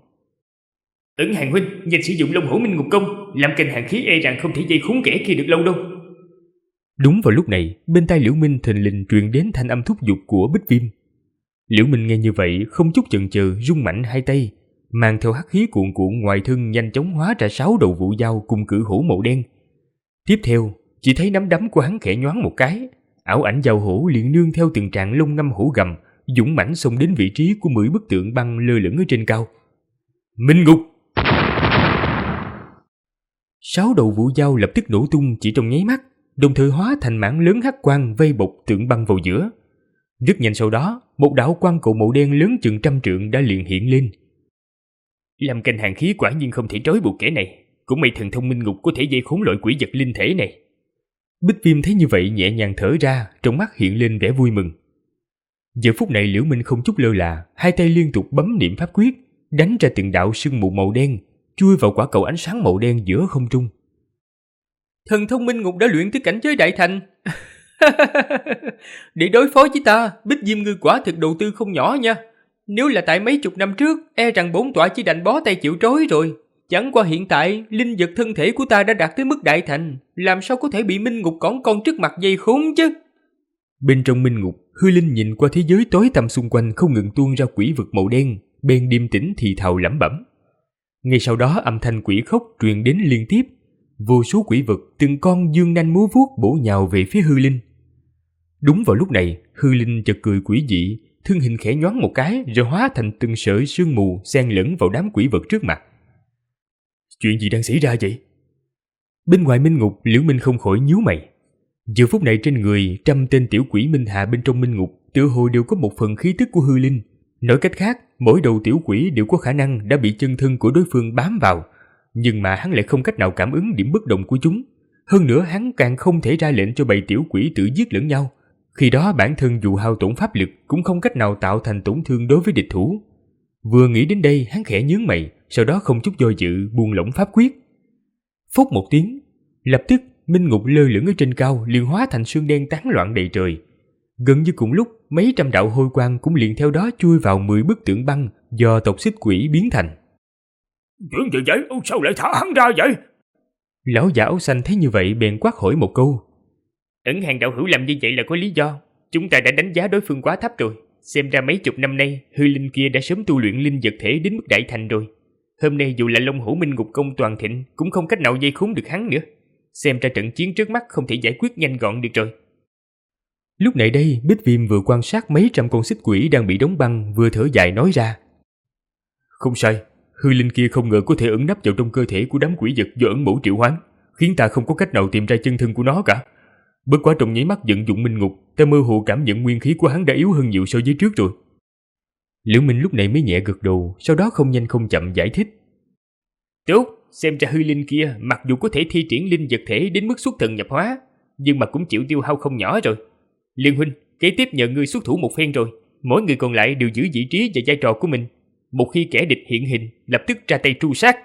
Ẩn Hàng huynh, nhanh sử dụng Long Hổ Minh Ngục Công, làm kênh hàn khí e rằng không thể dây khốn kẻ kia được lâu đâu. Đúng vào lúc này, bên tai Liễu Minh thình lình truyền đến thanh âm thúc giục của Bích Viêm. Liễu Minh nghe như vậy, không chút chần chừ rung mạnh hai tay, mang theo hắc khí cuộn cuộn ngoài thân nhanh chóng hóa ra 6 đầu vụ dao cùng cự hổ màu đen. Tiếp theo, chỉ thấy nắm đấm của hắn khẽ nhoáng một cái, ảo ảnh giao hổ liền nương theo từng trạng lông ngâm hổ gầm, dũng mãnh xông đến vị trí của 10 bức tượng băng lơ lửng ở trên cao. Minh ngục! 6 đầu vũ dao lập tức nổ tung chỉ trong nháy mắt, đồng thời hóa thành mảng lớn hắc quang vây bọc tượng băng vào giữa. Rất nhanh sau đó, một đạo quang cầu màu đen lớn chừng 100 trượng đã liền hiện lên. Lâm canh hàng khí quả nhiên không thể trói buộc kẻ này, cũng may thần thông minh ngục có thể dây khốn loại quỷ vật linh thể này. Bích Viêm thấy như vậy nhẹ nhàng thở ra, trong mắt hiện lên vẻ vui mừng. Giờ phút này Liễu Minh không chút lơ là, hai tay liên tục bấm niệm pháp quyết, đánh ra từng đạo sương mù màu đen, chui vào quả cầu ánh sáng màu đen giữa không trung. Thần thông minh ngục đã luyện tới cảnh giới đại thành. Để đối phó với ta, Bích Viêm ngươi quả thực đầu tư không nhỏ nha. Nếu là tại mấy chục năm trước, e rằng bổn tọa chỉ đành bó tay chịu trói rồi. Chẳng qua hiện tại, linh vật thân thể của ta đã đạt tới mức đại thành, làm sao có thể bị minh ngục cõng con trước mặt dây khốn chứ? Bên trong minh ngục, Hư Linh nhìn qua thế giới tối tăm xung quanh không ngừng tuôn ra quỷ vực màu đen, bên điềm tĩnh thì thào lẩm bẩm. Ngay sau đó âm thanh quỷ khóc truyền đến liên tiếp, vô số quỷ vực từng con dương nanh múa vuốt bổ nhào về phía Hư Linh. Đúng vào lúc này, Hư Linh chợt cười quỷ dị, thân hình khẽ nhoáng một cái rồi hóa thành từng sợi sương mù xen lẫn vào đám quỷ vật trước mặt. Chuyện gì đang xảy ra vậy? Bên ngoài minh ngục, Liễu Minh không khỏi nhíu mày. Giờ phút này trên người 100 tên tiểu quỷ minh hạ bên trong minh ngục tựa hồ đều có một phần khí tức của Hư Linh. Nói cách khác, mỗi đầu tiểu quỷ đều có khả năng đã bị chân thân của đối phương bám vào, nhưng mà hắn lại không cách nào cảm ứng điểm bất động của chúng. Hơn nữa hắn càng không thể ra lệnh cho bầy tiểu quỷ tự giết lẫn nhau. Khi đó bản thân dù hao tổn pháp lực cũng không cách nào tạo thành tổn thương đối với địch thủ. Vừa nghĩ đến đây, hắn khẽ nhướng mày, sau đó không chút do dự buông lỏng pháp quyết. Phốc một tiếng, lập tức minh ngục lơ lửng ở trên cao liền hóa thành sương đen tán loạn đầy trời. Gần như cùng lúc, mấy trăm đạo hôi quang cũng liền theo đó chui vào 10 bức tượng băng do tộc xích quỷ biến thành. Chuyện gì vậy? Sao lại thả hắn ra vậy? Lão già áo xanh thấy như vậy bèn quát hỏi một câu. Ẩn hàng đạo hữu làm như vậy là có lý do. Chúng ta đã đánh giá đối phương quá thấp rồi. Xem ra mấy chục năm nay, Hư Linh kia đã sớm tu luyện linh vật thể đến mức đại thành rồi. Hôm nay dù là Long Hổ Minh Ngục Công toàn thịnh cũng không cách nào dây khốn được hắn nữa. Xem ra trận chiến trước mắt không thể giải quyết nhanh gọn được rồi. Lúc này đây, Bích Viêm vừa quan sát mấy trăm con xích quỷ đang bị đóng băng, vừa thở dài nói ra. Không sai, Hư Linh kia không ngờ có thể ẩn nấp vào trong cơ thể của đám quỷ vật do ẩn mẫu triệu hoán, khiến ta không có cách nào tìm ra chân thân của nó cả. Bất quá trong nháy mắt vận dụng minh ngục, ta mơ hồ cảm nhận nguyên khí của hắn đã yếu hơn nhiều so với trước rồi. Liễu Minh lúc này mới nhẹ gật đầu, sau đó không nhanh không chậm giải thích. Tốt, xem ra Hư Linh kia mặc dù có thể thi triển linh vật thể đến mức xuất thần nhập hóa, nhưng mà cũng chịu tiêu hao không nhỏ rồi. Liên huynh, kế tiếp nhờ ngươi xuất thủ một phen rồi, mỗi người còn lại đều giữ vị trí và vai trò của mình. Một khi kẻ địch hiện hình, lập tức ra tay tru sát.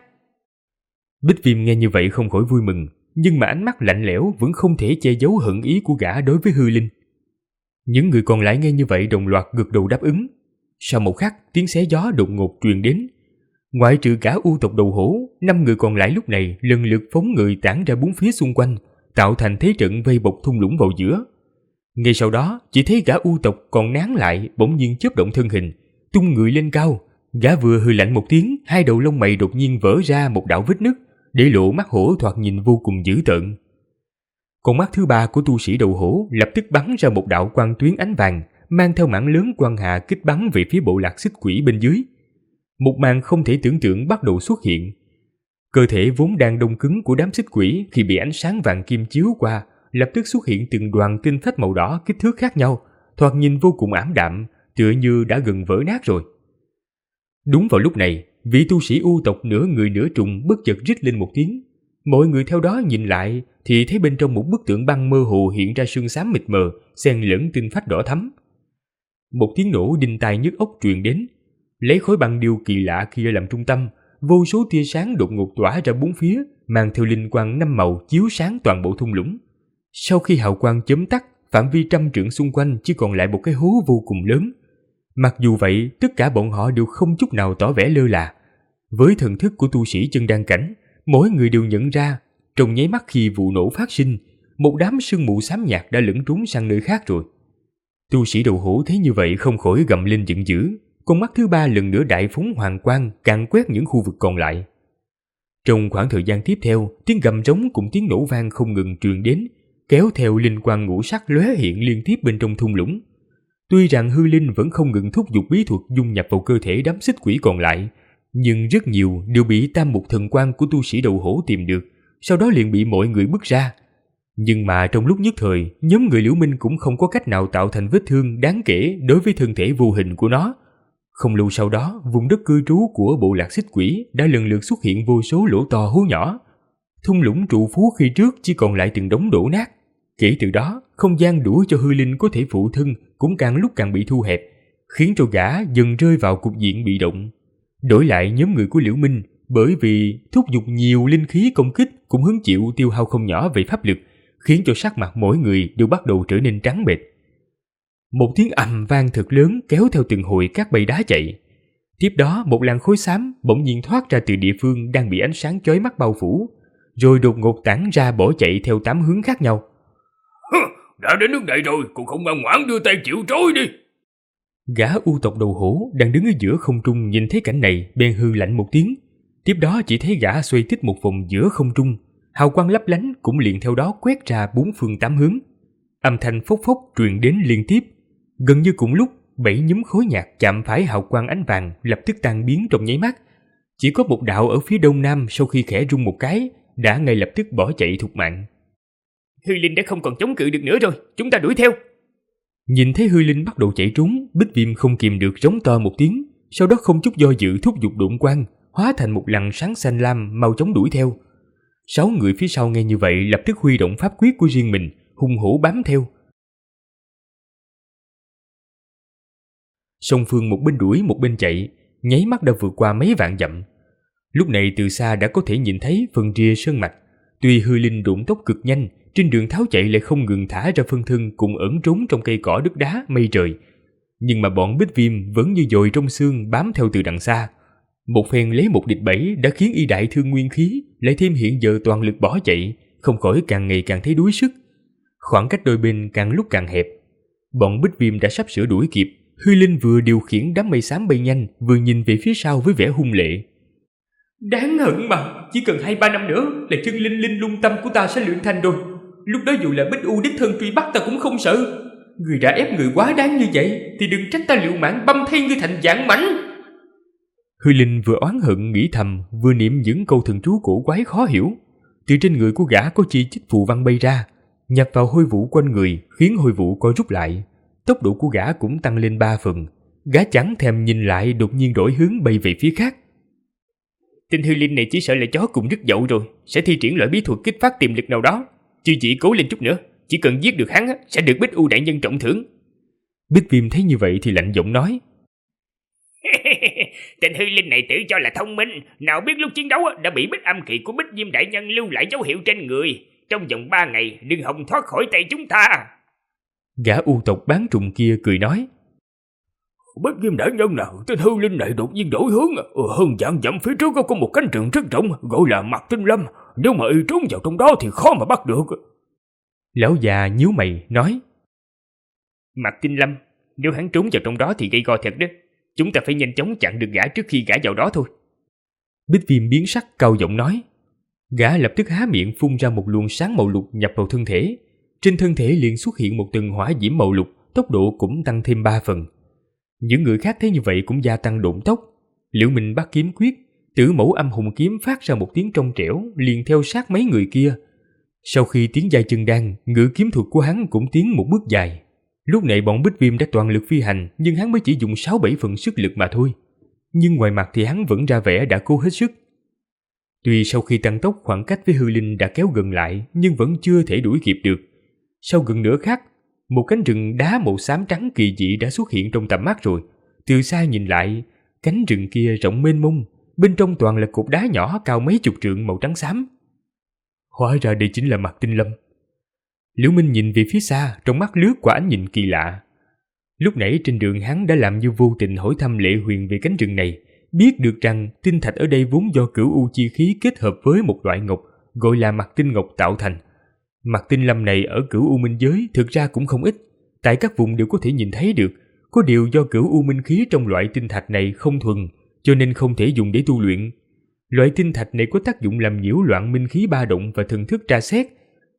Bích Viêm nghe như vậy không khỏi vui mừng, nhưng mà ánh mắt lạnh lẽo vẫn không thể che giấu hận ý của gã đối với Hư Linh. Những người còn lại nghe như vậy đồng loạt gật đầu đáp ứng. Sau một khắc, tiếng xé gió đột ngột truyền đến. Ngoại trừ cả U tộc đầu hổ, 5 người còn lại lúc này lần lượt phóng người tản ra bốn phía xung quanh, tạo thành thế trận vây bọc thung lũng vào giữa. Ngay sau đó, chỉ thấy gã U tộc còn nán lại bỗng nhiên chớp động thân hình, tung người lên cao. Gã vừa hừ lạnh một tiếng, hai đầu lông mày đột nhiên vỡ ra một đạo vết nứt, để lộ mắt hổ thoạt nhìn vô cùng dữ tợn. Con mắt thứ ba của tu sĩ đầu hổ lập tức bắn ra một đạo quang tuyến ánh vàng, mang theo mảng lớn quang hà kích bắn về phía bộ lạc xích quỷ bên dưới. Một màn không thể tưởng tượng bắt đầu xuất hiện. Cơ thể vốn đang đông cứng của đám xích quỷ khi bị ánh sáng vàng kim chiếu qua, lập tức xuất hiện từng đoàn tinh phách màu đỏ kích thước khác nhau, thoạt nhìn vô cùng ảm đạm, tựa như đã gần vỡ nát rồi. Đúng vào lúc này, vị tu sĩ U tộc nửa người nửa trùng bất chợt rít lên một tiếng. Mọi người theo đó nhìn lại thì thấy bên trong một bức tượng băng mơ hồ hiện ra sương xám mịt mờ, xen lẫn tinh phách đỏ thắm. Một tiếng nổ đinh tai nhức óc truyền đến. Lấy khối băng điêu kỳ lạ kia làm trung tâm, vô số tia sáng đột ngột tỏa ra bốn phía, mang theo linh quang 5 màu chiếu sáng toàn bộ thung lũng. Sau khi hào quang chớm tắt, phạm vi 100 trượng xung quanh chỉ còn lại một cái hố vô cùng lớn. Mặc dù vậy, tất cả bọn họ đều không chút nào tỏ vẻ lơ là. Với thần thức của tu sĩ chân đan cảnh, mỗi người đều nhận ra, trong nháy mắt khi vụ nổ phát sinh, một đám sương mù xám nhạt đã lẫn trốn sang nơi khác rồi. Tu sĩ đầu hổ thấy như vậy không khỏi gầm lên giận dữ, con mắt thứ ba lần nữa đại phóng hoàng quang càn quét những khu vực còn lại. Trong khoảng thời gian tiếp theo, tiếng gầm rống cùng tiếng nổ vang không ngừng truyền đến, kéo theo linh quang ngũ sắc lóe hiện liên tiếp bên trong thung lũng. Tuy rằng hư linh vẫn không ngừng thúc giục bí thuật dung nhập vào cơ thể đám xích quỷ còn lại, nhưng rất nhiều đều bị tam mục thần quang của tu sĩ đầu hổ tìm được, sau đó liền bị mọi người bức ra. Nhưng mà trong lúc nhất thời, nhóm người Liễu Minh cũng không có cách nào tạo thành vết thương đáng kể đối với thân thể vô hình của nó. Không lâu sau đó, vùng đất cư trú của bộ lạc xích quỷ đã lần lượt xuất hiện vô số lỗ to hố nhỏ. Thung lũng trụ phú khi trước chỉ còn lại từng đống đổ nát. Kể từ đó, không gian đủ cho hư linh có thể phụ thân cũng càng lúc càng bị thu hẹp, khiến cho gã dần rơi vào cục diện bị động. Đổi lại nhóm người của Liễu Minh, bởi vì thúc giục nhiều linh khí công kích cũng hứng chịu tiêu hao không nhỏ về pháp lực, khiến cho sắc mặt mỗi người đều bắt đầu trở nên trắng bệch. Một tiếng ầm vang thật lớn kéo theo từng hồi các bầy đá chạy. Tiếp đó một làn khói xám bỗng nhiên thoát ra từ địa phương đang bị ánh sáng chói mắt bao phủ, rồi đột ngột tản ra bỏ chạy theo 8 hướng khác nhau. Đã đến nước này rồi, cũng không ngoan ngoãn đưa tay chịu trói đi. Gã u tộc đầu hổ đang đứng ở giữa không trung nhìn thấy cảnh này bèn hư lạnh một tiếng. Tiếp đó chỉ thấy gã xoay tít một vòng giữa không trung, hào quang lấp lánh cũng liền theo đó quét ra 4 phương 8 hướng. Âm thanh phốc phốc truyền đến liên tiếp. Gần như cùng lúc, 7 nhúm khối nhạc chạm phải hào quang ánh vàng lập tức tan biến trong nháy mắt. Chỉ có một đạo ở phía đông nam sau khi khẽ rung một cái đã ngay lập tức bỏ chạy thục mạng. Hư linh đã không còn chống cự được nữa rồi, chúng ta đuổi theo. Nhìn thấy hư linh bắt đầu chạy trốn, Bích Viêm không kìm được rống to một tiếng, sau đó không chút do dự thúc giục độn quang, hóa thành một làn sáng xanh lam mau chóng đuổi theo. 6 người phía sau nghe như vậy lập tức huy động pháp quyết của riêng mình, hung hổ bám theo. Song phương một bên đuổi một bên chạy, nháy mắt đã vượt qua mấy vạn dặm. Lúc này từ xa đã có thể nhìn thấy phần rìa sơn mạch. Tuy hư linh độn tốc cực nhanh, trên đường tháo chạy lại không ngừng thả ra phân thân cùng ẩn trốn trong cây cỏ đất đá mây trời. Nhưng mà bọn Bích Viêm vẫn như dồi trong xương bám theo từ đằng xa. Một phen lấy một địch 7 đã khiến y đại thương nguyên khí, lại thêm hiện giờ toàn lực bỏ chạy, không khỏi càng ngày càng thấy đuối sức. Khoảng cách đôi bên càng lúc càng hẹp. Bọn Bích Viêm đã sắp sửa đuổi kịp. Hư linh vừa điều khiển đám mây xám bay nhanh, vừa nhìn về phía sau với vẻ hung lệ. Đáng hận mà, chỉ cần 2-3 năm nữa là chân linh linh lung tâm của ta sẽ luyện thành rồi. Lúc đó dù là Bích U đích thân truy bắt ta cũng không sợ. Người đã ép người quá đáng như vậy thì đừng trách ta liệu mạng băm thay ngươi thành dạng mảnh. Hư linh vừa oán hận nghĩ thầm, vừa niệm những câu thần chú cổ quái khó hiểu. Từ trên người của gã có chi chít phù văn bay ra, nhập vào hôi vũ quanh người, khiến hôi vũ co rút lại. Tốc độ của gã cũng tăng lên 3 phần. Gã chẳng thèm nhìn lại đột nhiên đổi hướng bay về phía khác. Tên hư linh này chỉ sợ là chó cùng rất dậu rồi, sẽ thi triển loại bí thuật kích phát tiềm lực nào đó. Chứ chỉ cố lên chút nữa, chỉ cần giết được hắn sẽ được Bích U đại nhân trọng thưởng. Bích Viêm thấy như vậy thì lạnh giọng nói. Tên hư linh này tự cho là thông minh, nào biết lúc chiến đấu đã bị Bích âm kỳ của Bích Diêm đại nhân lưu lại dấu hiệu trên người. Trong vòng 3 ngày đừng hòng thoát khỏi tay chúng ta. Gã u tộc bán trùng kia cười nói. Bích Diêm đại nhân nào, tên hư linh này đột nhiên đổi hướng, hơn vạn dặm phía trước có một cánh rừng rất rộng gọi là Mạc Tinh Lâm, nếu mà y trốn vào trong đó thì khó mà bắt được. Lão già nhíu mày nói. Mạc Tinh Lâm, nếu hắn trốn vào trong đó thì gây go thật đó. Chúng ta phải nhanh chóng chặn được gã trước khi gã vào đó thôi. Bích Viêm biến sắc cao giọng nói. Gã lập tức há miệng phun ra một luồng sáng màu lục nhập vào thân thể. Trên thân thể liền xuất hiện một tầng hỏa diễm màu lục, tốc độ cũng tăng thêm 3 phần. Những người khác thấy như vậy cũng gia tăng độn tốc. Liễu Minh bắt kiếm quyết, Tử Mẫu Âm Hùng kiếm phát ra một tiếng trong trẻo, liền theo sát mấy người kia. Sau khi tiến giai chân đan, ngự kiếm thuật của hắn cũng tiến một bước dài. Lúc này bọn Bích Viêm đã toàn lực phi hành, nhưng hắn mới chỉ dùng 6-7 phần sức lực mà thôi. Nhưng ngoài mặt thì hắn vẫn ra vẻ đã cố hết sức. Tuy sau khi tăng tốc khoảng cách với hư linh đã kéo gần lại, nhưng vẫn chưa thể đuổi kịp được. Sau gần nửa khắc, một cánh rừng đá màu xám trắng kỳ dị đã xuất hiện trong tầm mắt rồi. Từ xa nhìn lại, cánh rừng kia rộng mênh mông, bên trong toàn là cột đá nhỏ cao mấy chục trượng màu trắng xám. Hóa ra đây chính là Mạc Tinh Lâm. Liễu Minh nhìn về phía xa, trong mắt lướt qua ánh nhìn kỳ lạ. Lúc nãy trên đường hắn đã làm như vô tình hỏi thăm Lệ Huyền về cánh rừng này, biết được rằng tinh thạch ở đây vốn do cửu u chi khí kết hợp với một loại ngọc gọi là Mạc Tinh Ngọc tạo thành. Mạc Tinh Lâm này ở cửu u minh giới thực ra cũng không ít, tại các vùng đều có thể nhìn thấy được. Có điều do cửu u minh khí trong loại tinh thạch này không thuần, cho nên không thể dùng để tu luyện. Loại tinh thạch này có tác dụng làm nhiễu loạn minh khí ba động và thần thức tra xét.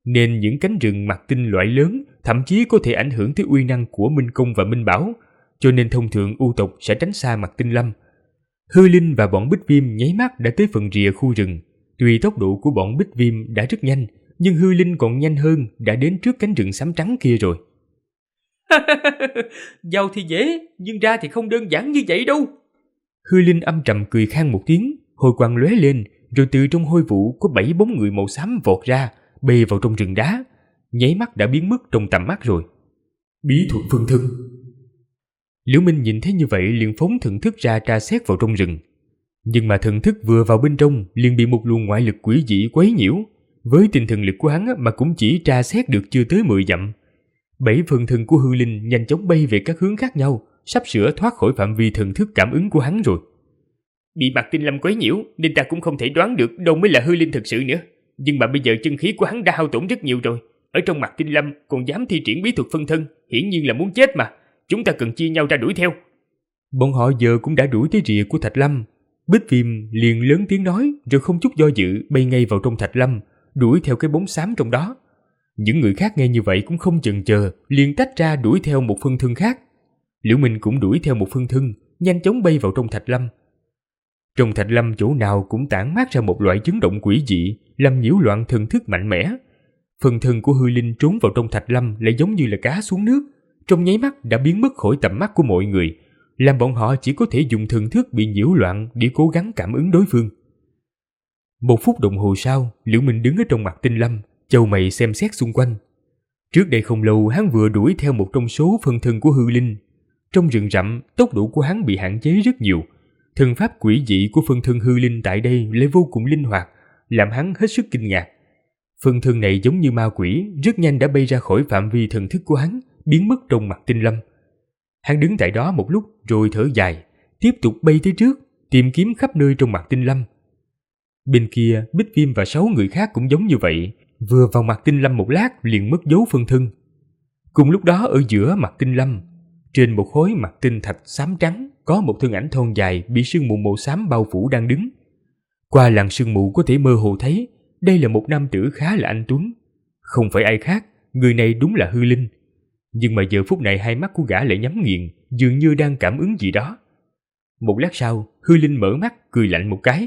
nên những cánh rừng mặt tinh loại lớn thậm chí có thể ảnh hưởng tới uy năng của Minh Công và Minh Bảo, cho nên thông thường U tộc sẽ tránh xa mặt tinh lâm. Hư Linh và bọn Bích Viêm nháy mắt đã tới phần rìa khu rừng. Tuy tốc độ của bọn Bích Viêm đã rất nhanh, nhưng Hư Linh còn nhanh hơn, đã đến trước cánh rừng xám trắng kia rồi. Vào thì dễ, nhưng ra thì không đơn giản như vậy đâu. Hư Linh âm trầm cười khan một tiếng, hồi quang lóe lên, rồi từ trong hôi vụ có 7 bóng người màu xám vọt ra, bay vào trong rừng đá, nháy mắt đã biến mất trong tầm mắt rồi. Bí thuật phân thân. Liễu Minh nhìn thấy như vậy liền phóng thần thức ra tra xét vào trong rừng. Nhưng mà thần thức vừa vào bên trong liền bị một luồng ngoại lực quỷ dị quấy nhiễu. Với tinh thần lực của hắn mà cũng chỉ tra xét được chưa tới 10 dặm. 7 phần thân của Hư Linh nhanh chóng bay về các hướng khác nhau, sắp sửa thoát khỏi phạm vi thần thức cảm ứng của hắn rồi. Bị mặt tinh lâm quấy nhiễu nên ta cũng không thể đoán được đâu mới là Hư Linh thực sự nữa. Nhưng mà bây giờ chân khí của hắn đã hao tổn rất nhiều rồi. Ở trong mặt tinh lâm còn dám thi triển bí thuật phân thân, hiển nhiên là muốn chết mà. Chúng ta cần chia nhau ra đuổi theo. Bọn họ giờ cũng đã đuổi tới rìa của Thạch Lâm. Bích Viêm liền lớn tiếng nói, rồi không chút do dự bay ngay vào trong Thạch Lâm, đuổi theo cái bóng xám trong đó. Những người khác nghe như vậy cũng không chần chờ, liền tách ra đuổi theo một phân thân khác. Liễu Minh cũng đuổi theo một phân thân, nhanh chóng bay vào trong Thạch Lâm. Trong Thạch Lâm chỗ nào cũng tản mát ra một loại chấn động quỷ dị, làm nhiễu loạn thần thức mạnh mẽ. Phân thân của Hư Linh trốn vào trong Thạch Lâm lại giống như là cá xuống nước, trong nháy mắt đã biến mất khỏi tầm mắt của mọi người, làm bọn họ chỉ có thể dùng thần thức bị nhiễu loạn để cố gắng cảm ứng đối phương. 1 phút đồng hồ sau, Liễu Minh đứng ở trong mặt tinh lâm, chau mày xem xét xung quanh. Trước đây không lâu hắn vừa đuổi theo một trong số phân thân của Hư Linh. Trong rừng rậm, tốc độ của hắn bị hạn chế rất nhiều. Thần pháp quỷ dị của phân thân Hư Linh tại đây lại vô cùng linh hoạt, làm hắn hết sức kinh ngạc. Phân thân này giống như ma quỷ, rất nhanh đã bay ra khỏi phạm vi thần thức của hắn, biến mất trong mặt tinh lâm. Hắn đứng tại đó một lúc rồi thở dài, tiếp tục bay tới trước, tìm kiếm khắp nơi trong mặt tinh lâm. Bên kia, Bích Viêm và 6 người khác cũng giống như vậy, vừa vào mặt tinh lâm một lát liền mất dấu phân thân. Cùng lúc đó ở giữa mặt tinh lâm, trên một khối mặt tinh thạch xám trắng, có một thân ảnh thon dài bị sương mù màu xám bao phủ đang đứng. Qua làn sương mù có thể mơ hồ thấy, đây là một nam tử khá là anh tuấn. Không phải ai khác, người này đúng là Hư Linh. Nhưng mà giờ phút này hai mắt của gã lại nhắm nghiền, dường như đang cảm ứng gì đó. Một lát sau, Hư Linh mở mắt, cười lạnh một cái.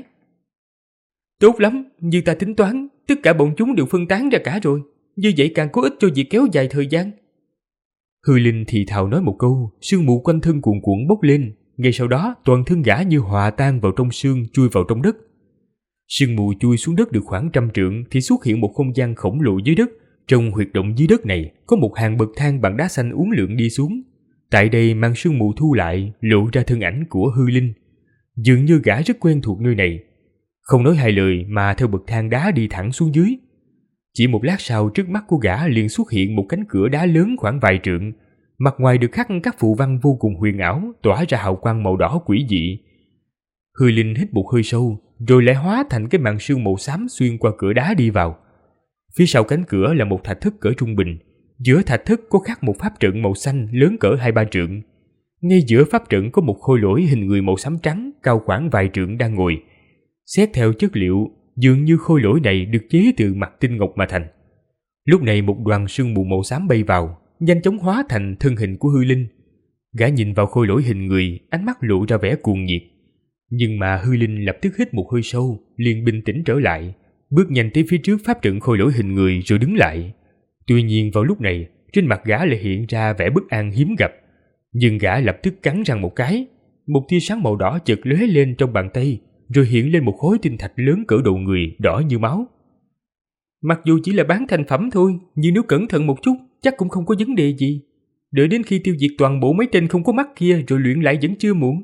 Tốt lắm, như ta tính toán, tất cả bọn chúng đều phân tán ra cả rồi. Như vậy càng có ích cho việc kéo dài thời gian. Hư Linh thì thào nói một câu, sương mù quanh thân cuồn cuộn bốc lên. Ngay sau đó, toàn thân gã như hòa tan vào trong sương, chui vào trong đất. Sương mù chui xuống đất được khoảng 100 trượng thì xuất hiện một không gian khổng lồ dưới đất. Trong huyệt động dưới đất này có một hàng bậc thang bằng đá xanh uốn lượn đi xuống. Tại đây màn sương mù thu lại, lộ ra thân ảnh của Hư Linh. Dường như gã rất quen thuộc nơi này. Không nói hai lời mà theo bậc thang đá đi thẳng xuống dưới. Chỉ một lát sau, trước mắt của gã liền xuất hiện một cánh cửa đá lớn khoảng vài trượng. Mặt ngoài được khắc các phù văn vô cùng huyền ảo, tỏa ra hào quang màu đỏ quỷ dị. Hư Linh hít một hơi sâu, rồi lại hóa thành cái màn sương màu xám xuyên qua cửa đá đi vào. Phía sau cánh cửa là một thạch thất cỡ trung bình. Giữa thạch thất có khắc một pháp trận màu xanh lớn cỡ 2-3 trượng. Ngay giữa pháp trận có một khôi lỗi hình người màu xám trắng cao khoảng vài trượng đang ngồi. Xét theo chất liệu, dường như khôi lỗi này được chế từ mặt tinh ngọc mà thành. Lúc này một đoàn sương mù màu xám bay vào, nhanh chóng hóa thành thân hình của Hư Linh. Gã nhìn vào khôi lỗi hình người, ánh mắt lộ ra vẻ cuồng nhiệt. Nhưng mà Hư Linh lập tức hít một hơi sâu, liền bình tĩnh trở lại, bước nhanh tới phía trước pháp trận khôi lỗi hình người rồi đứng lại. Tuy nhiên vào lúc này, trên mặt gã lại hiện ra vẻ bất an hiếm gặp. Nhưng gã lập tức cắn răng một cái, một tia sáng màu đỏ chợt lóe lên trong bàn tay, rồi hiện lên một khối tinh thạch lớn cỡ đầu người, đỏ như máu. Mặc dù chỉ là bán thành phẩm thôi, nhưng nếu cẩn thận một chút, chắc cũng không có vấn đề gì. Đợi đến khi tiêu diệt toàn bộ mấy tên không có mắt kia rồi luyện lại vẫn chưa muộn.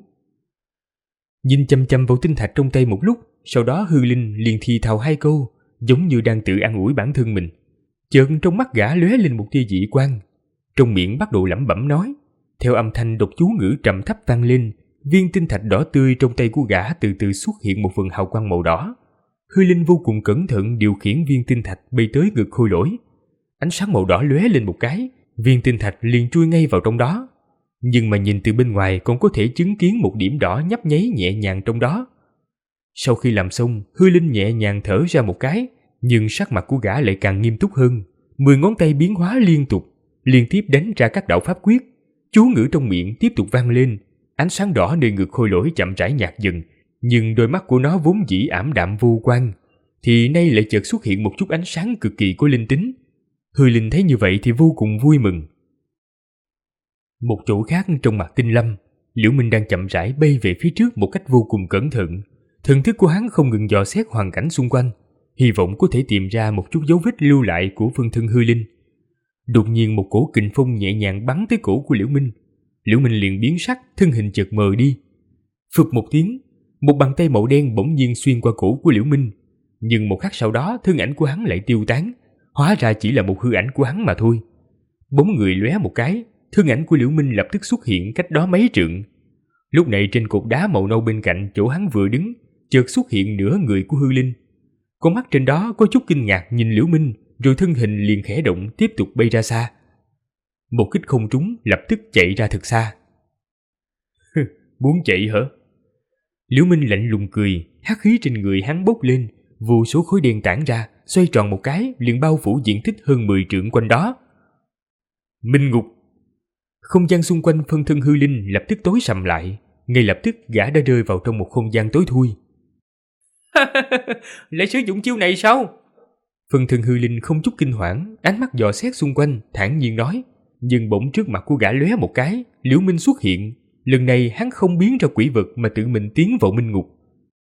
Nhìn chăm chăm vào tinh thạch trong tay một lúc, sau đó Hư Linh liền thì thào 2 câu, giống như đang tự an ủi bản thân mình. Chợt trong mắt gã lóe lên một tia dị quang, trong miệng bắt đầu lẩm bẩm nói. Theo âm thanh đọc chú ngữ trầm thấp vang lên, viên tinh thạch đỏ tươi trong tay của gã từ từ xuất hiện một phần hào quang màu đỏ. Hư Linh vô cùng cẩn thận điều khiển viên tinh thạch bay tới ngực khôi lỗi. Ánh sáng màu đỏ lóe lên một cái, viên tinh thạch liền chui ngay vào trong đó. Nhưng mà nhìn từ bên ngoài còn có thể chứng kiến một điểm đỏ nhấp nháy nhẹ nhàng trong đó. Sau khi làm xong, Hư Linh nhẹ nhàng thở ra một cái, Nhưng sắc mặt của gã lại càng nghiêm túc hơn. 10 ngón tay biến hóa liên tục, liên tiếp đánh ra các đạo pháp quyết. Chú ngữ trong miệng tiếp tục vang lên. Ánh sáng đỏ nơi ngực khôi lỗi chậm rãi nhạt dần, nhưng đôi mắt của nó vốn dĩ ảm đạm vô quang, thì nay lại chợt xuất hiện một chút ánh sáng cực kỳ có linh tính. Hư Linh thấy như vậy thì vô cùng vui mừng. Một chỗ khác trong mặt Tinh Lâm, Liễu Minh đang chậm rãi bay về phía trước một cách vô cùng cẩn thận. Thần thức của hắn không ngừng dò xét hoàn cảnh xung quanh, hy vọng có thể tìm ra một chút dấu vết lưu lại của phân thân Hư Linh. Đột nhiên một cổ kình phong nhẹ nhàng bắn tới cổ của Liễu Minh. Liễu Minh liền biến sắc, thân hình chợt mờ đi. Phụt một tiếng, một bàn tay màu đen bỗng nhiên xuyên qua cổ của Liễu Minh, nhưng một khắc sau đó thân ảnh của hắn lại tiêu tán, hóa ra chỉ là một hư ảnh của hắn mà thôi. Bóng người lóe một cái, thân ảnh của Liễu Minh lập tức xuất hiện cách đó mấy trượng. Lúc này trên cột đá màu nâu bên cạnh chỗ hắn vừa đứng, chợt xuất hiện nửa người của Hư Linh. Con mắt trên đó có chút kinh ngạc nhìn Liễu Minh, rồi thân hình liền khẽ động tiếp tục bay ra xa. Một kích không trúng, lập tức chạy ra thật xa. Muốn chạy hả? Liễu Minh lạnh lùng cười, hắc khí trên người hắn bốc lên, vô số khối đen tản ra, xoay tròn một cái liền bao phủ diện tích hơn 10 trượng quanh đó. Minh ngục. Không gian xung quanh phân thân Hư Linh lập tức tối sầm lại, ngay lập tức gã đã rơi vào trong một không gian tối thui. Lại sử dụng chiêu này sao? Phân thân Hư Linh không chút kinh hoảng, ánh mắt dò xét xung quanh, thản nhiên nói. Nhưng bỗng trước mặt của gã lóe một cái, Liễu Minh xuất hiện. Lần này hắn không biến ra quỷ vật mà tự mình tiến vào minh ngục.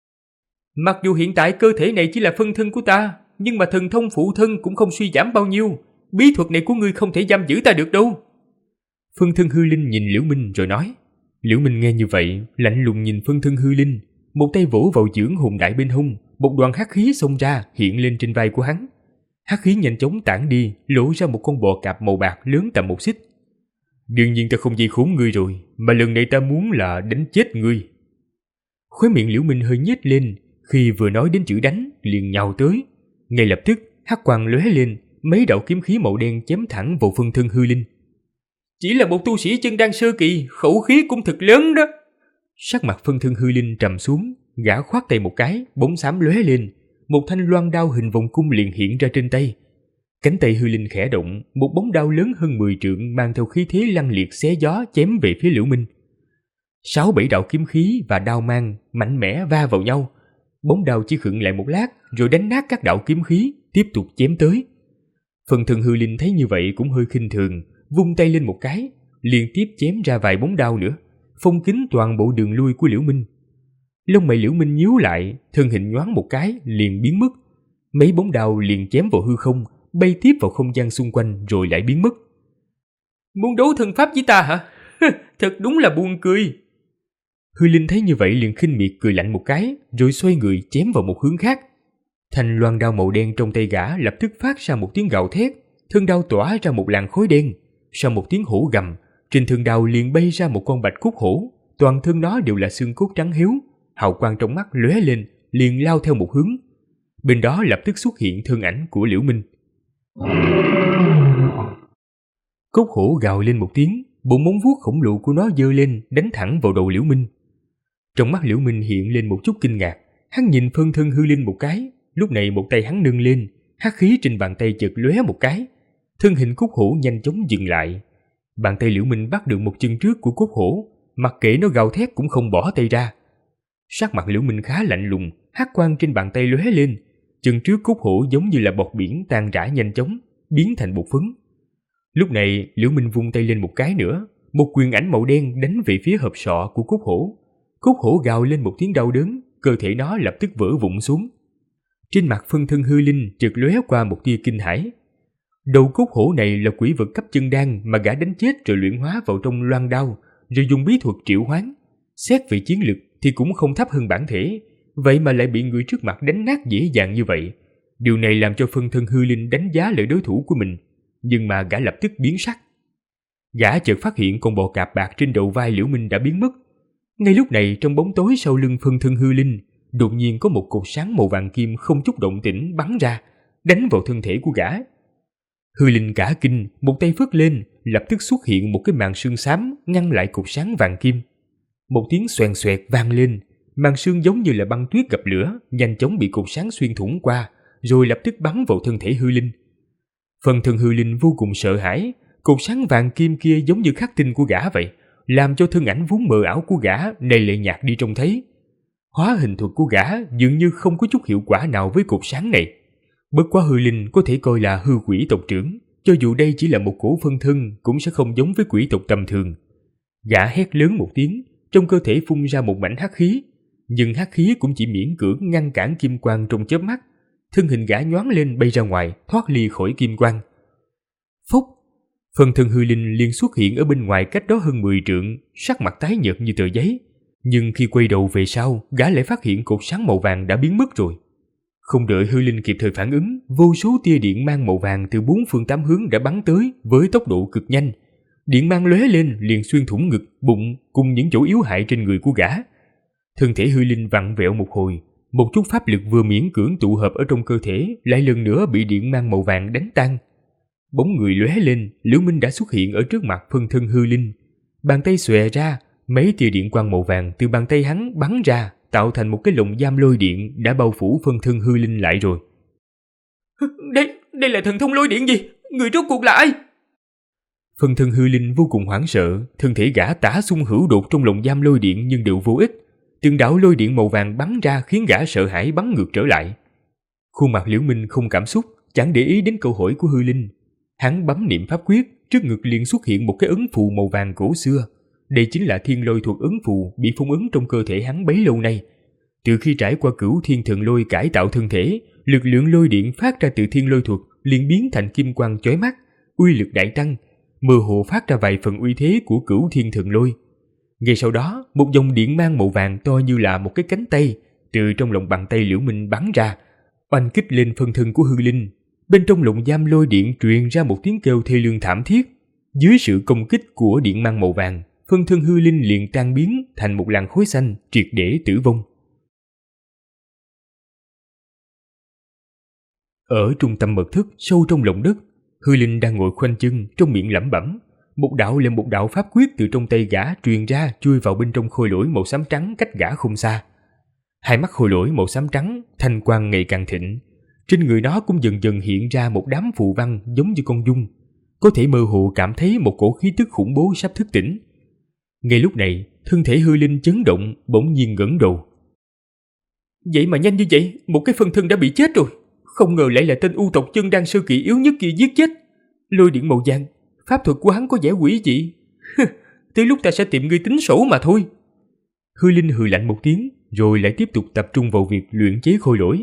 Mặc dù hiện tại cơ thể này chỉ là phân thân của ta, nhưng mà thần thông phụ thân cũng không suy giảm bao nhiêu. Bí thuật này của ngươi không thể giam giữ ta được đâu. Phân thân Hư Linh nhìn Liễu Minh rồi nói. Liễu Minh nghe như vậy, lạnh lùng nhìn phân thân Hư Linh, một tay vỗ vào chưởng hồn đại bên hông, một đoàn hắc khí xông ra hiện lên trên vai của hắn. Hắc khí nhanh chóng tản đi, lộ ra một con bò cạp màu bạc lớn tầm 1 xích. Đương nhiên ta không dây khốn ngươi rồi, mà lần này ta muốn là đánh chết ngươi. Khóe miệng Liễu Minh hơi nhếch lên, khi vừa nói đến chữ đánh, liền nhào tới. Ngay lập tức, hắc quang lóe lên, mấy đạo kiếm khí màu đen chém thẳng vào phân thân Hư Linh. Chỉ là một tu sĩ chân đan sơ kỳ, khẩu khí cũng thật lớn đó. Sắc mặt phân thân Hư Linh trầm xuống, gã khoát tay một cái, bóng xám lóe lên, một thanh loan đao hình vòng cung liền hiện ra trên tay. Cánh tay Hư Linh khẽ động, một bóng đao lớn hơn 10 trượng mang theo khí thế lăng liệt xé gió chém về phía Liễu Minh. 6-7 đạo kiếm khí và đao mang mạnh mẽ va vào nhau. Bóng đao chỉ khựng lại một lát rồi đánh nát các đạo kiếm khí, tiếp tục chém tới. Phân thân Hư Linh thấy như vậy cũng hơi khinh thường, vung tay lên một cái, liên tiếp chém ra vài bóng đao nữa, phong kín toàn bộ đường lui của Liễu Minh. Lông mày Liễu Minh nhíu lại, thân hình nhoáng một cái liền biến mất. Mấy bóng đao liền chém vào hư không, bay tiếp vào không gian xung quanh rồi lại biến mất. Muốn đấu thân pháp với ta hả? Thật đúng là buồn cười. Hư Linh thấy như vậy liền khinh miệt cười lạnh một cái, rồi xoay người chém vào một hướng khác. Thanh loan đao màu đen trong tay gã lập tức phát ra một tiếng gào thét, thân đao tỏa ra một làn khói đen. Sau một tiếng hổ gầm, trên thân đao liền bay ra một con bạch cốt hổ, toàn thân nó đều là xương cốt trắng hiếu, hào quang trong mắt lóe lên, liền lao theo một hướng. Bên đó lập tức xuất hiện thân ảnh của Liễu Minh. Cốt hổ gào lên một tiếng, bộ móng vuốt khổng lồ của nó giơ lên đánh thẳng vào đầu Liễu Minh. Trong mắt Liễu Minh hiện lên một chút kinh ngạc, hắn nhìn phân thân Hư Linh một cái, lúc này một tay hắn nâng lên, hắc khí trên bàn tay chợt lóe một cái, thân hình cốt hổ nhanh chóng dừng lại. Bàn tay Liễu Minh bắt được một chân trước của cốt hổ, mặc kệ nó gào thét cũng không bỏ tay ra. Sắc mặt Liễu Minh khá lạnh lùng, hắc quang trên bàn tay lóe lên, chân trước cốt hổ giống như là bọt biển tan rã nhanh chóng, biến thành bột phấn. Lúc này Liễu Minh vung tay lên một cái nữa, một quyền ảnh màu đen đánh về phía hộp sọ của cốt hổ. Cốt hổ gào lên một tiếng đau đớn, cơ thể nó lập tức vỡ vụn xuống. Trên mặt phân thân Hư Linh chợt lóe qua một tia kinh hãi. Đầu cốt hổ này là quỷ vật cấp chân đan mà gã đánh chết rồi luyện hóa vào trong loan đao, rồi dùng bí thuật triệu hoán. Xét về chiến lực thì cũng không thấp hơn bản thể, vậy mà lại bị người trước mặt đánh nát dễ dàng như vậy. Điều này làm cho phân thân Hư Linh đánh giá lại đối thủ của mình, nhưng mà gã lập tức biến sắc. Gã chợt phát hiện con bò cạp bạc trên đầu vai Liễu Minh đã biến mất. Ngay lúc này trong bóng tối sau lưng phân thân Hư Linh, đột nhiên có một cột sáng màu vàng kim không chút động tĩnh bắn ra, đánh vào thân thể của gã. Hư Linh cả kinh, một tay phất lên, lập tức xuất hiện một cái màn sương xám ngăn lại cột sáng vàng kim. Một tiếng xoèn xoẹt vang lên, màn sương giống như là băng tuyết gặp lửa, nhanh chóng bị cột sáng xuyên thủng qua, rồi lập tức bắn vào thân thể hư linh. Phần thân hư linh vô cùng sợ hãi, cột sáng vàng kim kia giống như khắc tinh của gã vậy, làm cho thân ảnh vốn mờ ảo của gã này lại nhạt đi trông thấy. Hóa hình thuật của gã dường như không có chút hiệu quả nào với cột sáng này. Bất quá hư linh có thể coi là hư quỷ tộc trưởng, cho dù đây chỉ là một cổ phân thân cũng sẽ không giống với quỷ tộc tầm thường. Gã hét lớn một tiếng, trong cơ thể phun ra một mảnh hắc khí, nhưng hắc khí cũng chỉ miễn cưỡng ngăn cản kim quang trong chớp mắt. Thân hình gã nhoáng lên bay ra ngoài, thoát ly khỏi kim quang. Phốc, phần thân hư linh liền xuất hiện ở bên ngoài cách đó hơn 10 trượng, sắc mặt tái nhợt như tờ giấy. Nhưng khi quay đầu về sau, gã lại phát hiện cột sáng màu vàng đã biến mất rồi. Không đợi hư linh kịp thời phản ứng, vô số tia điện mang màu vàng từ 4 phương 8 hướng đã bắn tới với tốc độ cực nhanh. Điện mang lóe lên liền xuyên thủng ngực, bụng cùng những chỗ yếu hại trên người của gã. Thân thể hư linh vặn vẹo một hồi, một chút pháp lực vừa miễn cưỡng tụ hợp ở trong cơ thể lại lần nữa bị điện mang màu vàng đánh tan. Bóng người lóe lên, Liễu Minh đã xuất hiện ở trước mặt phân thân hư linh. Bàn tay xòe ra, mấy tia điện quang màu vàng từ bàn tay hắn bắn ra, tạo thành một cái lồng giam lôi điện đã bao phủ phân thân hư linh lại rồi. Đây là thần thông lôi điện gì? Người rốt cuộc là ai? Phân thân hư linh vô cùng hoảng sợ, thân thể gã tả xung hữu đột trong lồng giam lôi điện nhưng đều vô ích. Từng đạo lôi điện màu vàng bắn ra khiến gã sợ hãi bắn ngược trở lại. Khuôn mặt Liễu Minh không cảm xúc, chẳng để ý đến câu hỏi của hư linh. Hắn bấm niệm pháp quyết, trước ngực liền xuất hiện một cái ấn phù màu vàng cổ xưa. Đây chính là thiên lôi thuật ấn phù bị phong ấn trong cơ thể hắn bấy lâu nay. Từ khi trải qua cửu thiên thần lôi cải tạo thân thể, lực lượng lôi điện phát ra từ thiên lôi thuật liền biến thành kim quang chói mắt, uy lực đại tăng, mơ hồ phát ra vài phần uy thế của cửu thiên thần lôi. Ngay sau đó, một dòng điện mang màu vàng to như là một cái cánh tay từ trong lòng bàn tay Liễu Minh bắn ra, oanh kích lên phân thân của hư linh. Bên trong lồng giam lôi điện truyền ra một tiếng kêu thê lương thảm thiết. Dưới sự công kích của điện mang màu vàng, phân thân hư linh liền tan biến thành một làn khói xanh, triệt để tử vong. Ở trung tâm mật thất sâu trong lòng đất, hư linh đang ngồi khoanh chân, trong miệng lẩm bẩm. Một đạo lên một đạo pháp quyết từ trong tay gã truyền ra, chui vào bên trong khôi lỗi màu xám trắng cách gã không xa. Hai mắt khôi lỗi màu xám trắng, thanh quang ngày càng thịnh. Trên người nó cũng dần dần hiện ra một đám phù văn giống như con giun, có thể mơ hồ cảm thấy một cổ khí tức khủng bố sắp thức tỉnh. Ngay lúc này, thân thể hư linh chấn động, bỗng nhiên ngẩng đầu. Vậy mà nhanh như vậy, một cái phân thân đã bị chết rồi. Không ngờ lại là tên U tộc chân đan sơ kỳ yếu nhất kia giết chết. Lôi điện màu vàng, pháp thuật của hắn có vẻ quỷ dị. Tới lúc ta sẽ tìm ngươi tính sổ mà thôi. Hư linh hừ lạnh một tiếng, rồi lại tiếp tục tập trung vào việc luyện chế khôi lỗi.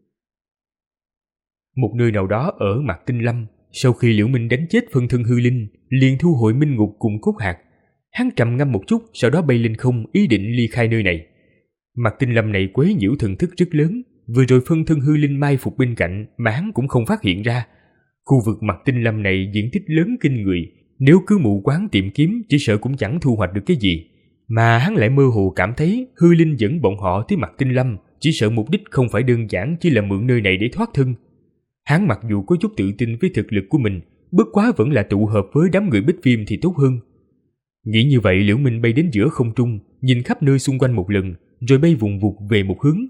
Một nơi nào đó ở Mạc Tinh Lâm, sau khi Liễu Minh đánh chết phân thân hư linh, liền thu hồi minh ngục cùng cốt hạt. Hắn trầm ngâm một chút, sau đó bay lên không, ý định ly khai nơi này. Mạc Tinh Lâm này quấy nhiễu thần thức rất lớn, vừa rồi phân thân hư linh mai phục bên cạnh mà hắn cũng không phát hiện ra. Khu vực Mạc Tinh Lâm này diện tích lớn kinh người, nếu cứ mù quáng tìm kiếm chỉ sợ cũng chẳng thu hoạch được cái gì. Mà hắn lại mơ hồ cảm thấy hư linh dẫn bọn họ tới Mạc Tinh Lâm, chỉ sợ mục đích không phải đơn giản chỉ là mượn nơi này để thoát thân. Hắn mặc dù có chút tự tin với thực lực của mình, bất quá vẫn là tụ hợp với đám người Bích Viêm thì tốt hơn. Nghĩ như vậy, Liễu Minh bay đến giữa không trung, nhìn khắp nơi xung quanh một lần, rồi bay vùng vụt về một hướng.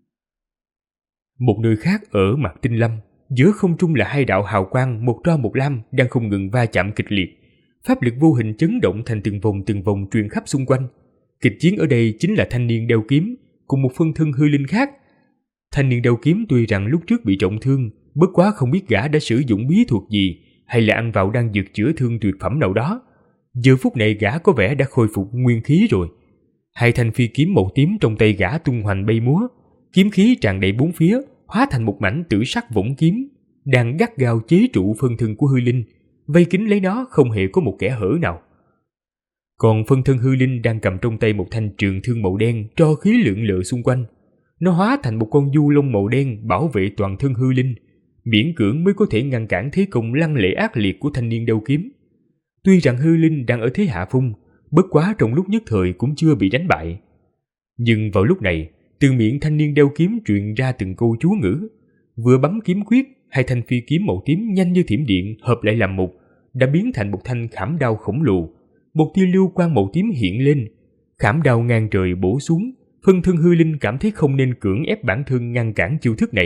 Một nơi khác ở Mạc Tinh Lâm, giữa không trung là hai đạo hào quang một tro một lam đang không ngừng va chạm kịch liệt. Pháp lực vô hình chấn động thành từng vòng truyền khắp xung quanh. Kịch chiến ở đây chính là thanh niên đeo kiếm cùng một phân thân hư linh khác. Thanh niên đeo kiếm tuy rằng lúc trước bị trọng thương, bất quá không biết gã đã sử dụng bí thuật gì hay là ăn vào đan dược chữa thương tuyệt phẩm nào đó. Giờ phút này gã có vẻ đã khôi phục nguyên khí rồi. Hai thanh phi kiếm màu tím trong tay gã tung hoành bay múa, kiếm khí tràn đầy bốn phía, hóa thành một mảnh tử sắc võng kiếm, đang gắt gao chế trụ phân thân của hư linh, vây kín lấy nó không hề có một kẽ hở nào. Còn phân thân hư linh đang cầm trong tay một thanh trường thương màu đen tro khí lượn lờ xung quanh. Nó hóa thành một con du lông màu đen bảo vệ toàn thân hư linh, miễn cưỡng mới có thể ngăn cản thế công lăng lệ ác liệt của thanh niên đeo kiếm. Tuy rằng hư linh đang ở thế hạ phong, bất quá trong lúc nhất thời cũng chưa bị đánh bại. Nhưng vào lúc này, từ miệng thanh niên đeo kiếm truyền ra từng câu chú ngữ. Vừa bấm kiếm quyết, hai thanh phi kiếm màu tím nhanh như thiểm điện hợp lại làm một, đã biến thành một thanh khảm đao khổng lồ. Một tia lưu quang màu tím hiện lên, khảm đao ngang trời bổ xuống. Phân thân hư linh cảm thấy không nên cưỡng ép bản thân ngăn cản chiêu thức này,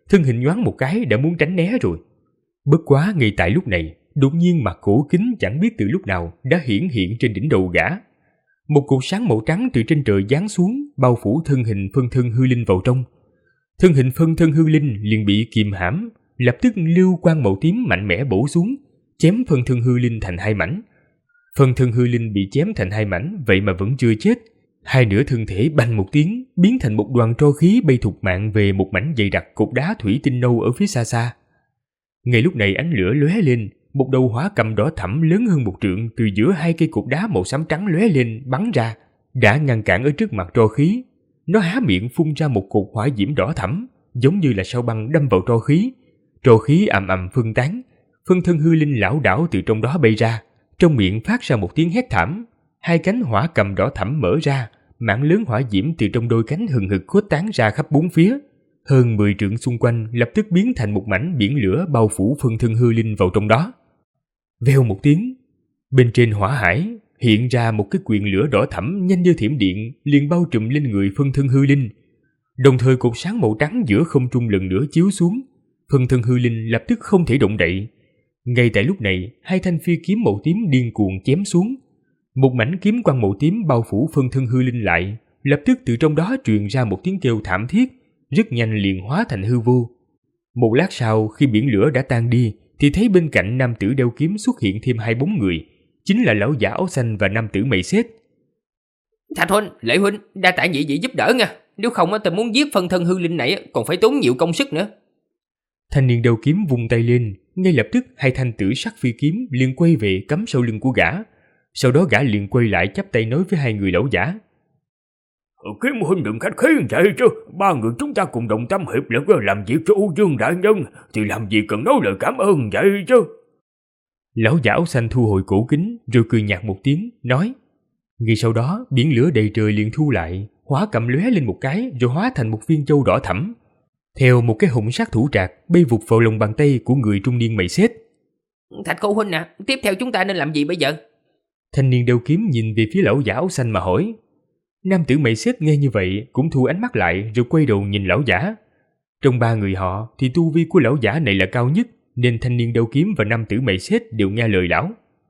thân hình nhoáng một cái đã muốn tránh né rồi. Bất quá ngay tại lúc này, đột nhiên mặt cổ kính chẳng biết từ lúc nào đã hiển hiện trên đỉnh đầu gã. Một cột sáng màu trắng từ trên trời giáng xuống, bao phủ thân hình phân thân hư linh vào trong. Thân hình phân thân hư linh liền bị kìm hãm, lập tức lưu quang màu tím mạnh mẽ bổ xuống, chém phân thân hư linh thành hai mảnh. Phân thân hư linh bị chém thành hai mảnh, vậy mà vẫn chưa chết. Hai nửa thân thể bành một tiếng, biến thành một đoàn tro khí bay thục mạng về một mảnh dày đặc cột đá thủy tinh nâu ở phía xa xa. Ngay lúc này ánh lửa lóe lên, một đầu hỏa cầm đỏ thẫm lớn hơn một trượng từ giữa hai cây cột đá màu xám trắng lóe lên bắn ra, đã ngăn cản ở trước mặt tro khí. Nó há miệng phun ra một cột hỏa diễm đỏ thẫm, giống như là sao băng đâm vào tro khí. Tro khí ầm ầm phân tán, phân thân hư linh lảo đảo từ trong đó bay ra, trong miệng phát ra một tiếng hét thảm. Hai cánh hỏa cầm đỏ thẫm mở ra, mảng lớn hỏa diễm từ trong đôi cánh hừng hực khuếch tán ra khắp bốn phía. Hơn 10 trượng xung quanh lập tức biến thành một mảnh biển lửa bao phủ phân thân hư linh vào trong đó. Vèo một tiếng, bên trên hỏa hải hiện ra một cái quyền lửa đỏ thẫm nhanh như thiểm điện liền bao trùm lên người phân thân hư linh. Đồng thời cột sáng màu trắng giữa không trung lần nữa chiếu xuống, phân thân hư linh lập tức không thể động đậy. Ngay tại lúc này, hai thanh phi kiếm màu tím điên cuồng chém xuống. Một mảnh kiếm quang màu tím bao phủ phân thân hư linh lại, lập tức từ trong đó truyền ra một tiếng kêu thảm thiết, rất nhanh liền hóa thành hư vô. Một lát sau, khi biển lửa đã tan đi, thì thấy bên cạnh nam tử đeo kiếm xuất hiện thêm hai bóng người, chính là lão giả áo xanh và nam tử mày xết. Thạch huynh, Lệ huynh, đa tạ nhị vị giúp đỡ nha. Nếu không ta muốn giết phân thân hư linh này còn phải tốn nhiều công sức nữa. Thanh niên đeo kiếm vung tay lên, ngay lập tức hai thanh tử sắc phi kiếm liền quay về cắm sau lưng của gã. Sau đó gã liền quay lại chắp tay nói với hai người lão giả. Kiếm huynh đừng khách khí vậy chứ, ba người chúng ta cùng đồng tâm hiệp lực làm việc cho U Dương đại nhân, thì làm gì cần nói lời cảm ơn vậy chứ. Lão giả áo xanh thu hồi cổ kính rồi cười nhạt một tiếng, nói. Ngay sau đó biển lửa đầy trời liền thu lại, hóa cầm lóe lên một cái rồi hóa thành một viên châu đỏ thẫm. Theo một cái hồng sắc thủ trạc bay vụt vào lòng bàn tay của người trung niên mày xết. Thạch cô huynh à, tiếp theo chúng ta nên làm gì bây giờ? Thanh niên đeo kiếm nhìn về phía lão giả áo xanh mà hỏi. Nam tử mày xết nghe như vậy cũng thu ánh mắt lại rồi quay đầu nhìn lão giả. Trong ba người họ thì tu vi của lão giả này là cao nhất, nên thanh niên đeo kiếm và nam tử mày xết đều nghe lời lão.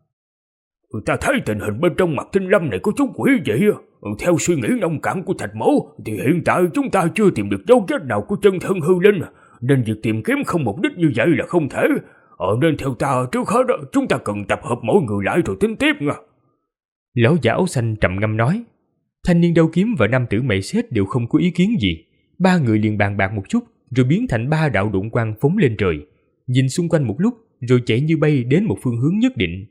Ta thấy tình hình bên trong Mạc Tinh Lâm này có chút quỷ dị. Theo suy nghĩ nông cạn của Thạch Mẫu thì hiện tại chúng ta chưa tìm được dấu vết nào của chân thân hư linh, nên việc tìm kiếm không mục đích như vậy là không thể. Nên theo ta trước hết chúng ta cần tập hợp mỗi người lại rồi tính tiếp nha. Lão giả áo xanh trầm ngâm nói. Thanh niên đeo kiếm và nam tử mày xết đều không có ý kiến gì. Ba người liền bàn bạc một chút rồi biến thành ba đạo độn quang phóng lên trời, nhìn xung quanh một lúc rồi chạy như bay đến một phương hướng nhất định.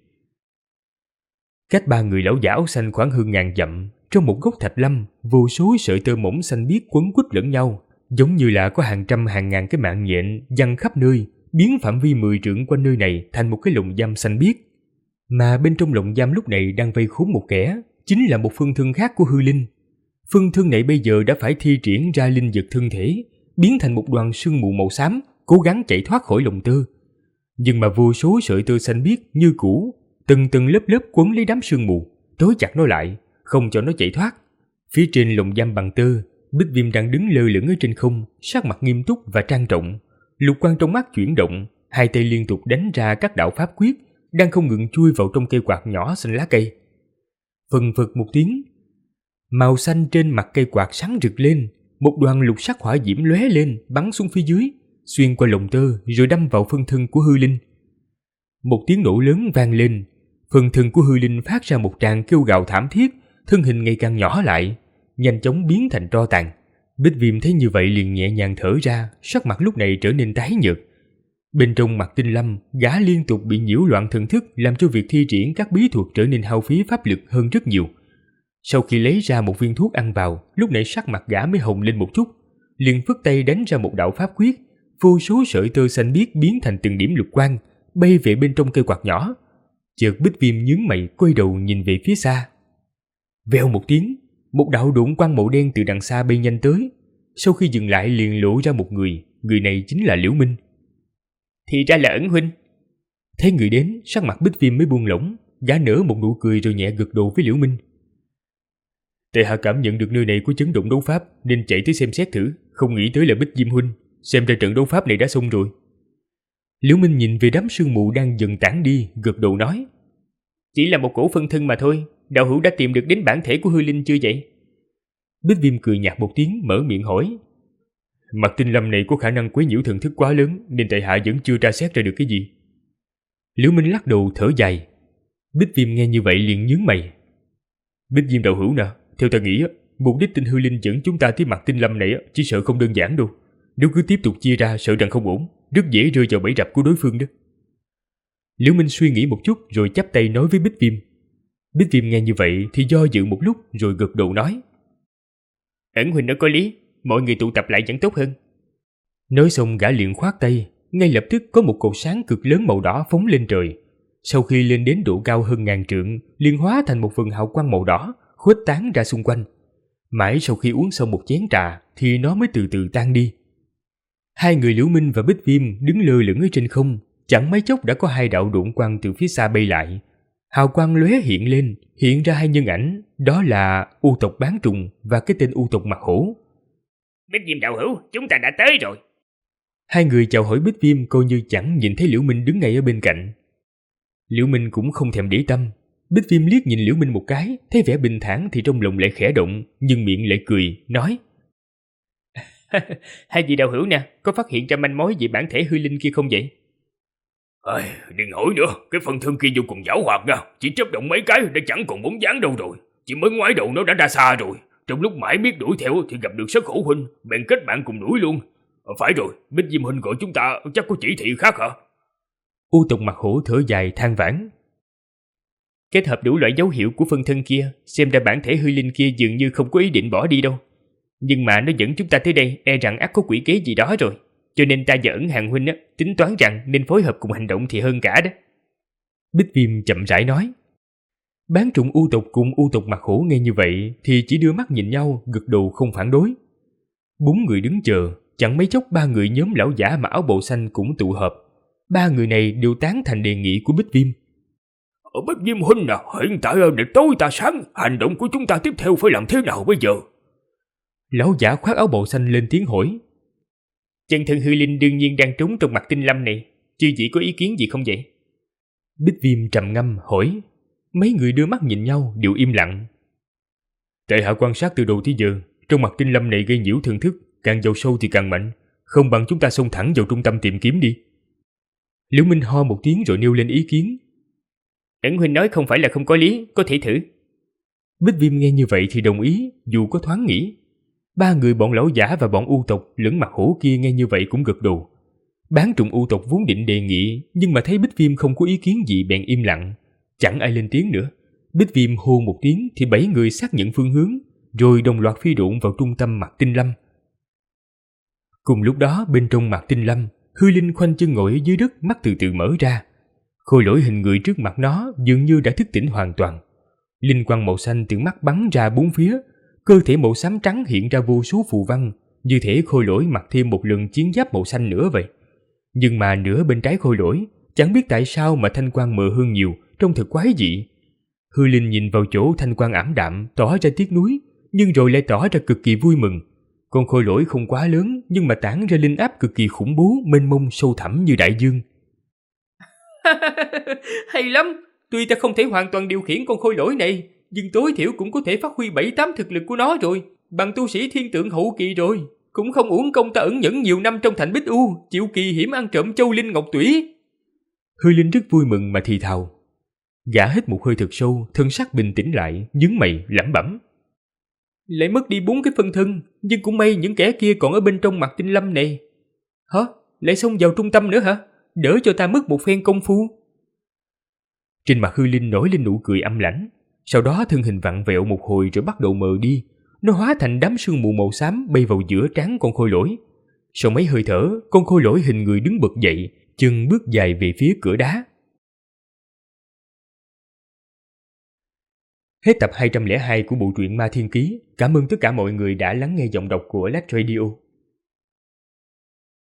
Cách ba người lão giả áo xanh khoảng hơn 1000 dặm, trong một gốc thạch lâm, vô số sợi tơ mỏng xanh biếc quấn quýt lẫn nhau, giống như là có hàng trăm hàng ngàn cái mạng nhện giăng khắp nơi, biến phạm vi 10 trượng quanh nơi này thành một cái lồng giam xanh biếc. Mà bên trong lồng giam lúc này đang vây khốn một kẻ, chính là một phân thân khác của hư linh. Phân thân này bây giờ đã phải thi triển ra linh lực thân thể, biến thành một đoàn sương mù màu xám, cố gắng chạy thoát khỏi lồng tơ. Nhưng mà vô số sợi tơ xanh biếc như cũ, từng tầng lớp lớp quấn lấy đám sương mù, trói chặt nó lại, không cho nó chạy thoát. Phía trên lồng giam bằng tơ, Bích Viêm đang đứng lơ lửng ở trên không, sắc mặt nghiêm túc và trang trọng. Lục quang trong mắt chuyển động, hai tay liên tục đánh ra các đạo pháp quyết, đang không ngừng chui vào trong cây quạt nhỏ xanh lá cây. Phần phật một tiếng, màu xanh trên mặt cây quạt sáng rực lên, một đoàn lục sắc hỏa diễm lóe lên, bắn xuống phía dưới, xuyên qua lồng tơ rồi đâm vào phân thân của hư linh. Một tiếng nổ lớn vang lên, phân thân của hư linh phát ra một tràng kêu gào thảm thiết, thân hình ngày càng nhỏ lại, nhanh chóng biến thành tro tàn. Bích Viêm thấy như vậy liền nhẹ nhàng thở ra, sắc mặt lúc này trở nên tái nhợt. Bên trong Mạc Tinh Lâm, gã liên tục bị nhiễu loạn thần thức, làm cho việc thi triển các bí thuật trở nên hao phí pháp lực hơn rất nhiều. Sau khi lấy ra một viên thuốc ăn vào, lúc này sắc mặt gã mới hồng lên một chút, liền phất tay đánh ra một đạo pháp quyết, vô số sợi tơ xanh biếc biến thành từng điểm lục quang, bay về bên trong cây quạt nhỏ. Chợt Bích Viêm nhướng mày quay đầu nhìn về phía xa. Vèo một tiếng, một đạo độn quang màu đen từ đằng xa bay nhanh tới. Sau khi dừng lại liền lộ ra một người này chính là Liễu Minh. Thì ra là Ẩn huynh. Thấy người đến, sắc mặt Bích Viêm mới buông lỏng, gã nở một nụ cười rồi nhẹ gật đầu với Liễu Minh. Tại hạ cảm nhận được nơi này có chấn động đấu pháp nên chạy tới xem xét thử, không nghĩ tới là Bích Viêm huynh. xem ra trận đấu pháp này đã xong rồi. Liễu Minh nhìn về đám sương mù đang dần tản đi, gật đầu nói. Chỉ là một cổ phân thân mà thôi, đạo hữu đã tìm được đến bản thể của hư linh chưa vậy? Bích Viêm cười nhạt một tiếng, mở miệng hỏi. Mặt tinh lâm này có khả năng quấy nhiễu thần thức quá lớn, nên tại hạ vẫn chưa tra xét ra được cái gì. Liễu Minh lắc đầu thở dài. Bích Viêm nghe như vậy liền nhướng mày. Bích Viêm đạo hữu nè, theo ta nghĩ, mục đích tinh hư linh dẫn chúng ta tới mặt tinh lâm này chỉ sợ không đơn giản đâu. Nếu cứ tiếp tục chia ra sợ rằng không ổn, rất dễ rơi vào bẫy rập của đối phương đó. Liễu Minh suy nghĩ một chút rồi chắp tay nói với Bích Viêm. Bích Viêm nghe như vậy thì do dự một lúc rồi gật đầu nói. Ẩn huynh nói có lý, mọi người tụ tập lại vẫn tốt hơn. Nói xong gã liền khoát tay, ngay lập tức có một cột sáng cực lớn màu đỏ phóng lên trời. Sau khi lên đến độ cao hơn 1000 trượng, liền hóa thành một vầng hào quang màu đỏ, khuếch tán ra xung quanh. Mãi sau khi uống xong một chén trà thì nó mới từ từ tan đi. Hai người Liễu Minh và Bích Viêm đứng lơ lửng ở trên không, chẳng mấy chốc đã có hai đạo độn quang từ phía xa bay lại. Hào quang lóe hiện lên, hiện ra hai nhân ảnh, đó là U tộc Bán Trùng và cái tên U tộc Mặt Hổ. Bích Viêm đạo hữu, chúng ta đã tới rồi. Hai người chào hỏi Bích Viêm coi như chẳng nhìn thấy Liễu Minh đứng ngay ở bên cạnh. Liễu Minh cũng không thèm để tâm. Bích Viêm liếc nhìn Liễu Minh một cái, thấy vẻ bình thản thì trong lòng lại khẽ động, nhưng miệng lại cười, nói. Hai vị đạo hữu nè, có phát hiện ra manh mối về bản thể hư linh kia không vậy? Đừng hỏi nữa, cái phần thân kia vô cùng giảo hoạt nha, chỉ chớp động mấy cái đã chẳng còn bóng dáng đâu rồi. Chỉ mới ngoái đầu nó đã ra xa rồi. Trong lúc mãi biết đuổi theo thì gặp được Sất Hổ huynh, bèn kết bạn cùng đuổi luôn. Phải rồi, Bích Diêm huynh gọi chúng ta chắc có chỉ thị khác hả? U tộc Mặt Hổ thở dài than vãn. Kết hợp đủ loại dấu hiệu của phân thân kia, xem ra bản thể hư linh kia dường như không có ý định bỏ đi đâu. Nhưng mà nó dẫn chúng ta tới đây, e rằng ắt có quỷ kế gì đó rồi. Cho nên ta và Ẩn Hàng huynh tính toán rằng nên phối hợp cùng hành động thì hơn cả đó. Bích Viêm chậm rãi nói. Bán Trùng U tộc cùng U tộc Mặt Hổ nghe như vậy thì chỉ đưa mắt nhìn nhau, gật đầu không phản đối. 4 người đứng chờ, chẳng mấy chốc 3 người nhóm lão giả mặc áo bào xanh cũng tụ họp. 3 người này đều tán thành đề nghị của Bích Viêm. Bích Viêm huynh à, hiện tại để tối ta sáng, hành động của chúng ta tiếp theo phải làm thế nào bây giờ? Lão giả khoác áo bào xanh lên tiếng hỏi. Chân thân hư linh đương nhiên đang trốn trong mặt tinh lâm này, chư vị có ý kiến gì không vậy? Bích Viêm trầm ngâm hỏi. Mấy người đưa mắt nhìn nhau đều im lặng. Tại hạ quan sát từ đầu tới giờ, trong mặt tinh lâm này gây nhiễu thần thức, càng vào sâu thì càng mạnh, không bằng chúng ta xông thẳng vào trung tâm tìm kiếm đi. Liễu Minh ho một tiếng rồi nêu lên ý kiến. Ẩn huynh nói không phải là không có lý, có thể thử. Bích Viêm nghe như vậy thì đồng ý, dù có thoáng nghĩ. 3 người bọn lão giả và bọn U tộc lẫn Mặt Hổ kia nghe như vậy cũng gật đầu. Bán Trùng U tộc vốn định đề nghị, nhưng mà thấy Bích Viêm không có ý kiến gì bèn im lặng. Chẳng ai lên tiếng nữa. Bích Viêm hô một tiếng thì 7 người xác nhận phương hướng, rồi đồng loạt phi độn vào trung tâm mặt tinh lâm. Cùng lúc đó bên trong mặt tinh lâm, hư linh khoanh chân ngồi ở dưới đất, mắt từ từ mở ra. Khôi lỗi hình người trước mặt nó dường như đã thức tỉnh hoàn toàn. Linh quang màu xanh từ mắt bắn ra bốn phía, cơ thể màu xám trắng hiện ra vô số phù văn, như thể khôi lỗi mặc thêm một lần chiến giáp màu xanh nữa vậy. Nhưng mà nửa bên trái khôi lỗi, chẳng biết tại sao mà thanh quang mờ hơn nhiều, trông thật quái dị. Hư linh nhìn vào chỗ thanh quang ảm đạm, tỏ ra tiếc nuối, nhưng rồi lại tỏ ra cực kỳ vui mừng. Con khôi lỗi không quá lớn, nhưng mà tản ra linh áp cực kỳ khủng bố, mênh mông sâu thẳm như đại dương. Hay lắm, tuy ta không thể hoàn toàn điều khiển con khôi lỗi này, nhưng tối thiểu cũng có thể phát huy 7-8 thực lực của nó rồi, bằng tu sĩ thiên tượng hậu kỳ rồi. Cũng không uổng công ta ẩn nhẫn nhiều năm trong thành Bích U, chịu kỳ hiểm ăn trộm châu linh ngọc tủy. Hư linh rất vui mừng mà thì thào. Gã hít một hơi thật sâu, thân sắc bình tĩnh lại, nhướng mày lẩm bẩm. Lại mất đi 4 cái phân thân, nhưng cũng may những kẻ kia còn ở bên trong mặt tinh lâm này. Hả? Lại xông vào trung tâm nữa hả? Đỡ cho ta mất một phen công phu. Trên mặt hư linh nổi lên nụ cười âm lãnh, sau đó thân hình vặn vẹo một hồi rồi bắt đầu mờ đi. Nó hóa thành đám sương mù màu xám bay vào giữa trán con khôi lỗi. Sau mấy hơi thở, con khôi lỗi hình người đứng bật dậy, chân bước dài về phía cửa đá. Hết tập 202 của bộ truyện Ma Thiên Ký. Cảm ơn tất cả mọi người đã lắng nghe giọng đọc của Lách Radio.